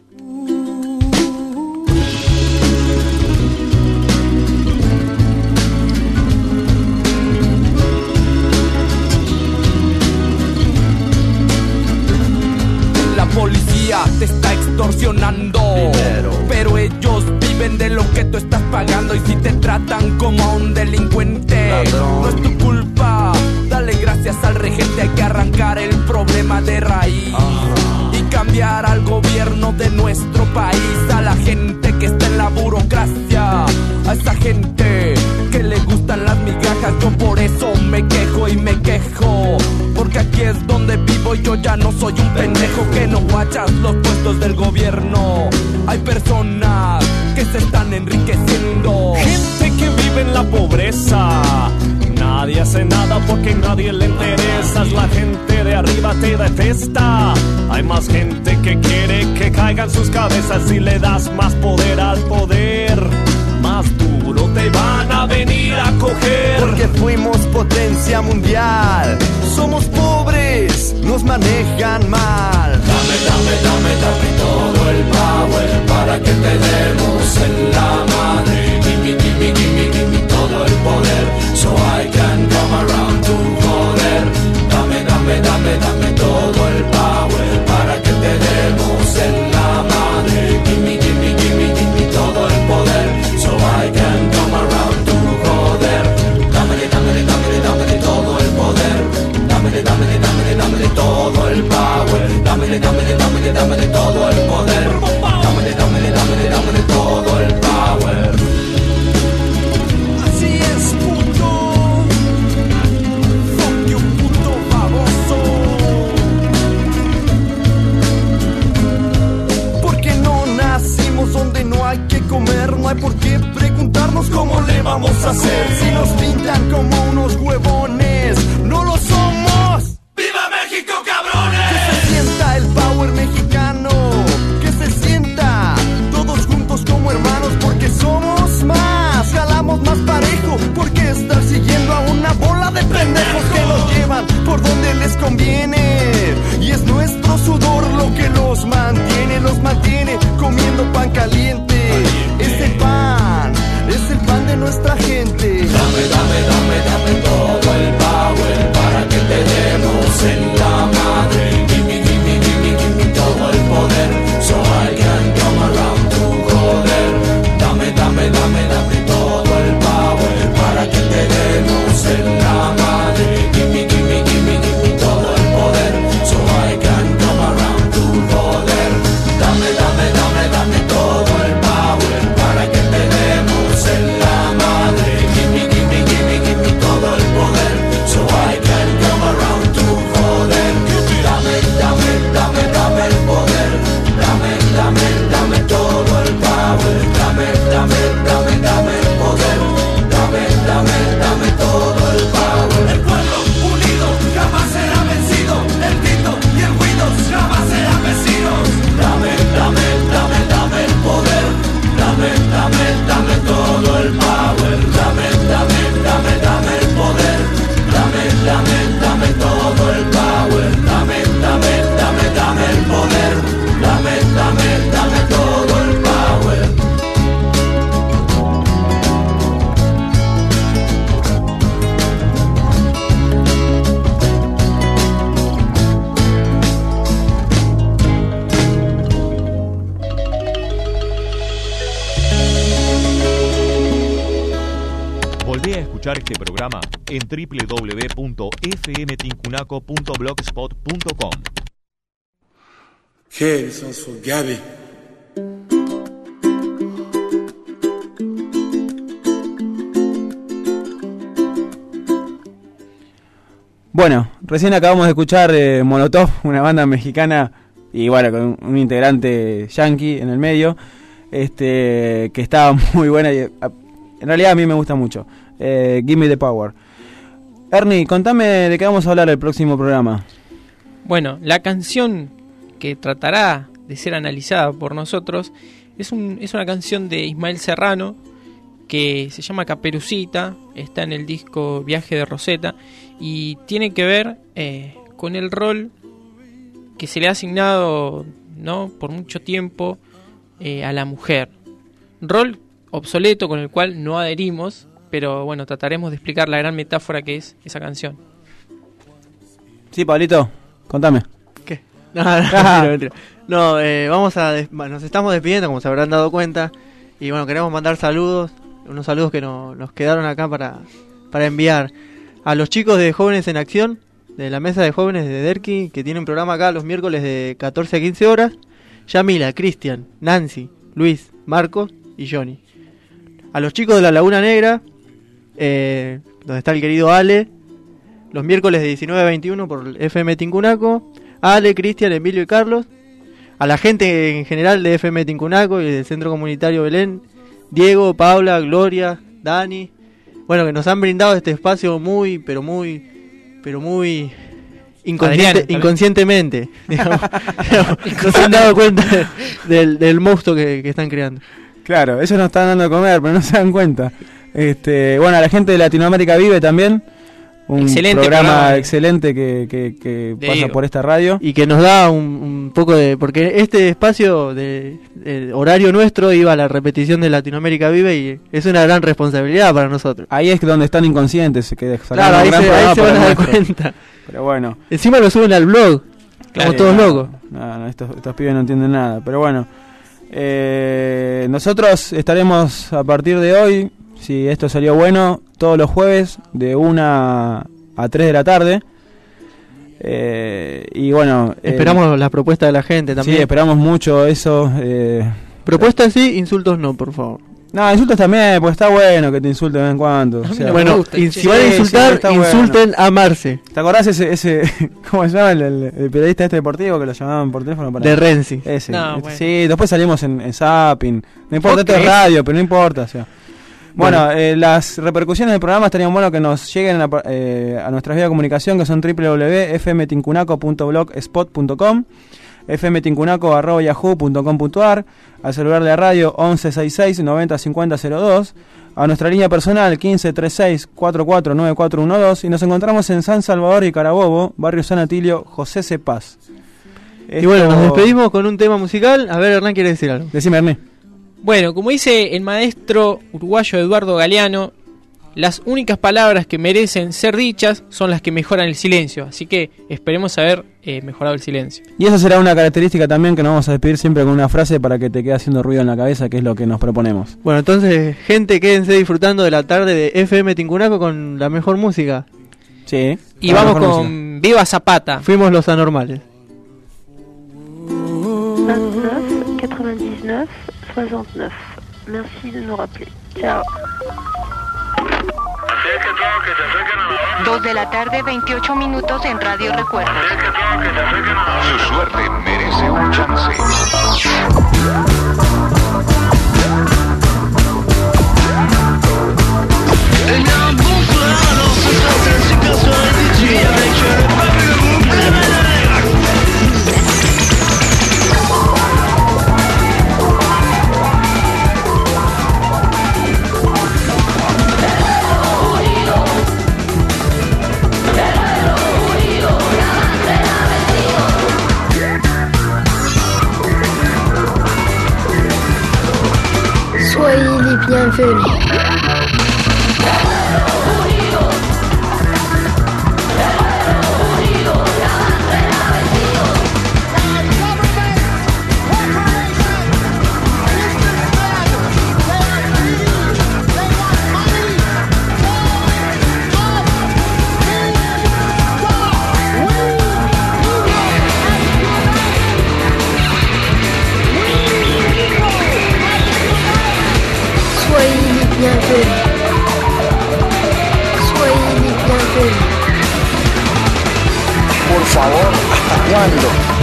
La policía te está extorsionando, pero ellos viven de lo que tú estás pagando. Y si te tratan como a un delincuente, no es tu culpa. Dale gracias al regente, hay que arrancar el problema de raíz y cambiar al gobierno de nuestro país. A la gente que está en la burocracia, a esa gente que le gustan las migajas. Yo por eso me quejo y me quejo, porque aquí es donde vivo y yo ya no soy un pendejo que no guachas los puestos del gobierno. Hay personas que se están enriqueciendo,
Gente que vive en la pobreza, nadie hace nada porque nadie le interesa. La gente de arriba te detesta. Hay más gente que quiere que caigan sus cabezas. Si le das más poder al poder, más duro te van a venir a coger.
Porque fuimos potencia mundial. Somos pobres, nos manejan mal.
Dame, dame, dame, dame todo el power para que te demos en la madre. Gimme, gimme, gimme, gimme todo el poder, so I can come around to joder. Dame, dame, dame, dame todo el power para que te demos en la madre. Gimme, gimme, gimme, gimme todo el poder, so I can come around to joder. Dámele, dámele, dámele, dámele todo el poder. Dámele, dámele, dámele, dámele todo el power. Dámele, dámele, dámele, dámele todo el poder. Dámele, dámele, dámele, dámele todo el power. Así es, puto. Fuck you, puto baboso.
Porque no nacimos donde no hay que comer. No hay por qué preguntarnos cómo le vamos a hacer. Si nos pintan como unos huevones, no lo somos.
¡Viva México, cabrones!
Que se sienta el power mexicano, que se sienta todos juntos como hermanos, porque somos más, jalamos más parejo, porque estar siguiendo a una bola de pendejos que nos llevan por donde les conviene. Y es nuestro sudor lo que los mantiene, los mantiene comiendo pan caliente. Ese pan es el pan de nuestra gente.
Dame, dame, dame, dame todo el power para que te demos en la madre. Gimme, gimme, gimme, gimme todo el poder,
escuchar este programa en doble u doble u doble u punto f m tincunaco punto blogspot punto com.
Hey, this one's for Gabby.
Bueno, recién acabamos de escuchar eh, Molotov, una banda mexicana y bueno, con un, un integrante yankee en el medio, este que estaba muy buena y a, en realidad a mí me gusta mucho. Eh, Give Me the Power. Ernie, contame de qué vamos a hablar el próximo programa.
Bueno, la canción que tratará de ser analizada por nosotros es, un, es una canción de Ismael Serrano que se llama Caperucita, está en el disco Viaje de Rosetta y tiene que ver eh, con el rol que se le ha asignado, ¿no?, por mucho tiempo eh, a la mujer. Rol obsoleto con el cual no adherimos, pero bueno, trataremos de explicar la gran metáfora que es esa canción.
Sí, Pablito, contame.
¿Qué? No, no, mentira, mentira. No, eh, vamos a des- nos estamos despidiendo, como se habrán dado cuenta, y bueno, queremos mandar saludos, unos saludos que no, nos quedaron acá para, para enviar a los chicos de Jóvenes en Acción, de la mesa de jóvenes de Derqui, que tienen programa acá los miércoles de catorce a quince horas. Yamila, Cristian, Nancy, Luis, Marcos y Johnny. A los chicos de la Laguna Negra, eh, donde está el querido Ale, los miércoles de diecinueve a veintiuno por F M Tincunaco. Ale, Cristian, Emilio y Carlos. A la gente en general de F M Tincunaco y del Centro Comunitario Belén, Diego, Paula, Gloria, Dani, bueno, que nos han brindado este espacio muy, pero muy, pero muy inconsciente,
Adrián,
inconscientemente, digamos, no se han dado cuenta del, del monstruo que, que están creando.
Claro, ellos nos están dando de comer, pero no se dan cuenta. Este, bueno, a la gente de Latinoamérica Vive también, un
Excelente
programa,
programa.
excelente que, que, que
De
pasa
Diego.
por esta radio.
Y que nos da un, un poco de... Porque este espacio de, de horario nuestro iba a la repetición de Latinoamérica Vive y es una gran responsabilidad para nosotros.
Ahí es donde están inconscientes, que sacaron
Claro,
un
ahí
gran
se,
programa
ahí se
para
van a
el
dar
nuestro.
cuenta.
Pero bueno.
Encima lo suben al blog.
Claro,
Como todos
no,
locos.
No, no, estos, estos pibes no entienden nada. Pero bueno, eh, nosotros estaremos a partir de hoy, si esto salió bueno, todos los jueves de una a tres de la tarde. Eh, y bueno, eh,
Esperamos las propuestas de la gente también.
Sí, esperamos mucho eso. Eh,
Propuestas sí, insultos no, por favor.
No, insultos también, porque está bueno que te insulten de vez en cuando. O sea,
Bueno,
gusta,
y
che.
si van a
Sí,
insultar,
sí, está bueno.
insulten a Marce,
¿Te acordás ese, ese cómo se llama el, el- el periodista este deportivo que lo llamaban por teléfono para
de Renzi.
ese?
No,
este,
bueno.
Sí, después salimos en, en Zapping. No importa,
Ok.
esto es radio, pero no importa, o sea. Bueno, eh, las repercusiones del programa estarían bueno que nos lleguen a, eh, a nuestras vías de comunicación, que son doble u doble u doble u punto f m tincunaco punto blogspot punto com, f m tincunaco arroba yahoo punto com punto a r, al celular de la radio once sesenta y seis noventa cincuenta cero dos, a nuestra línea personal quince treinta y seis cuarenta y cuatro noventa y cuatro doce, y nos encontramos en San Salvador y Carabobo, barrio San Atilio, José C. Paz.
Y bueno, nos despedimos con un tema musical. A ver, Hernán quiere decir algo.
Decime, Ernie.
Bueno, como dice el maestro uruguayo Eduardo Galeano, las únicas palabras que merecen ser dichas son las que mejoran el silencio. Así que esperemos haber eh, mejorado el silencio.
Y esa será una característica también que nos vamos a despedir siempre con una frase para que te quede haciendo ruido en la cabeza, que es lo que nos proponemos.
Bueno, entonces, gente, quédense disfrutando de la tarde de F M Tincunaco con la mejor música.
Sí.
Y vamos con Viva Zapata.
Fuimos los anormales.
vingt-neuf quatre-vingt-dix-neuf soixante-neuf. Merci de nous rappeler. Ciao.
Dos de la tarde, veintiocho minutos en Radio Recuerdos.
Su suerte merece un chance.
Soyez les bienvenus.
mundo.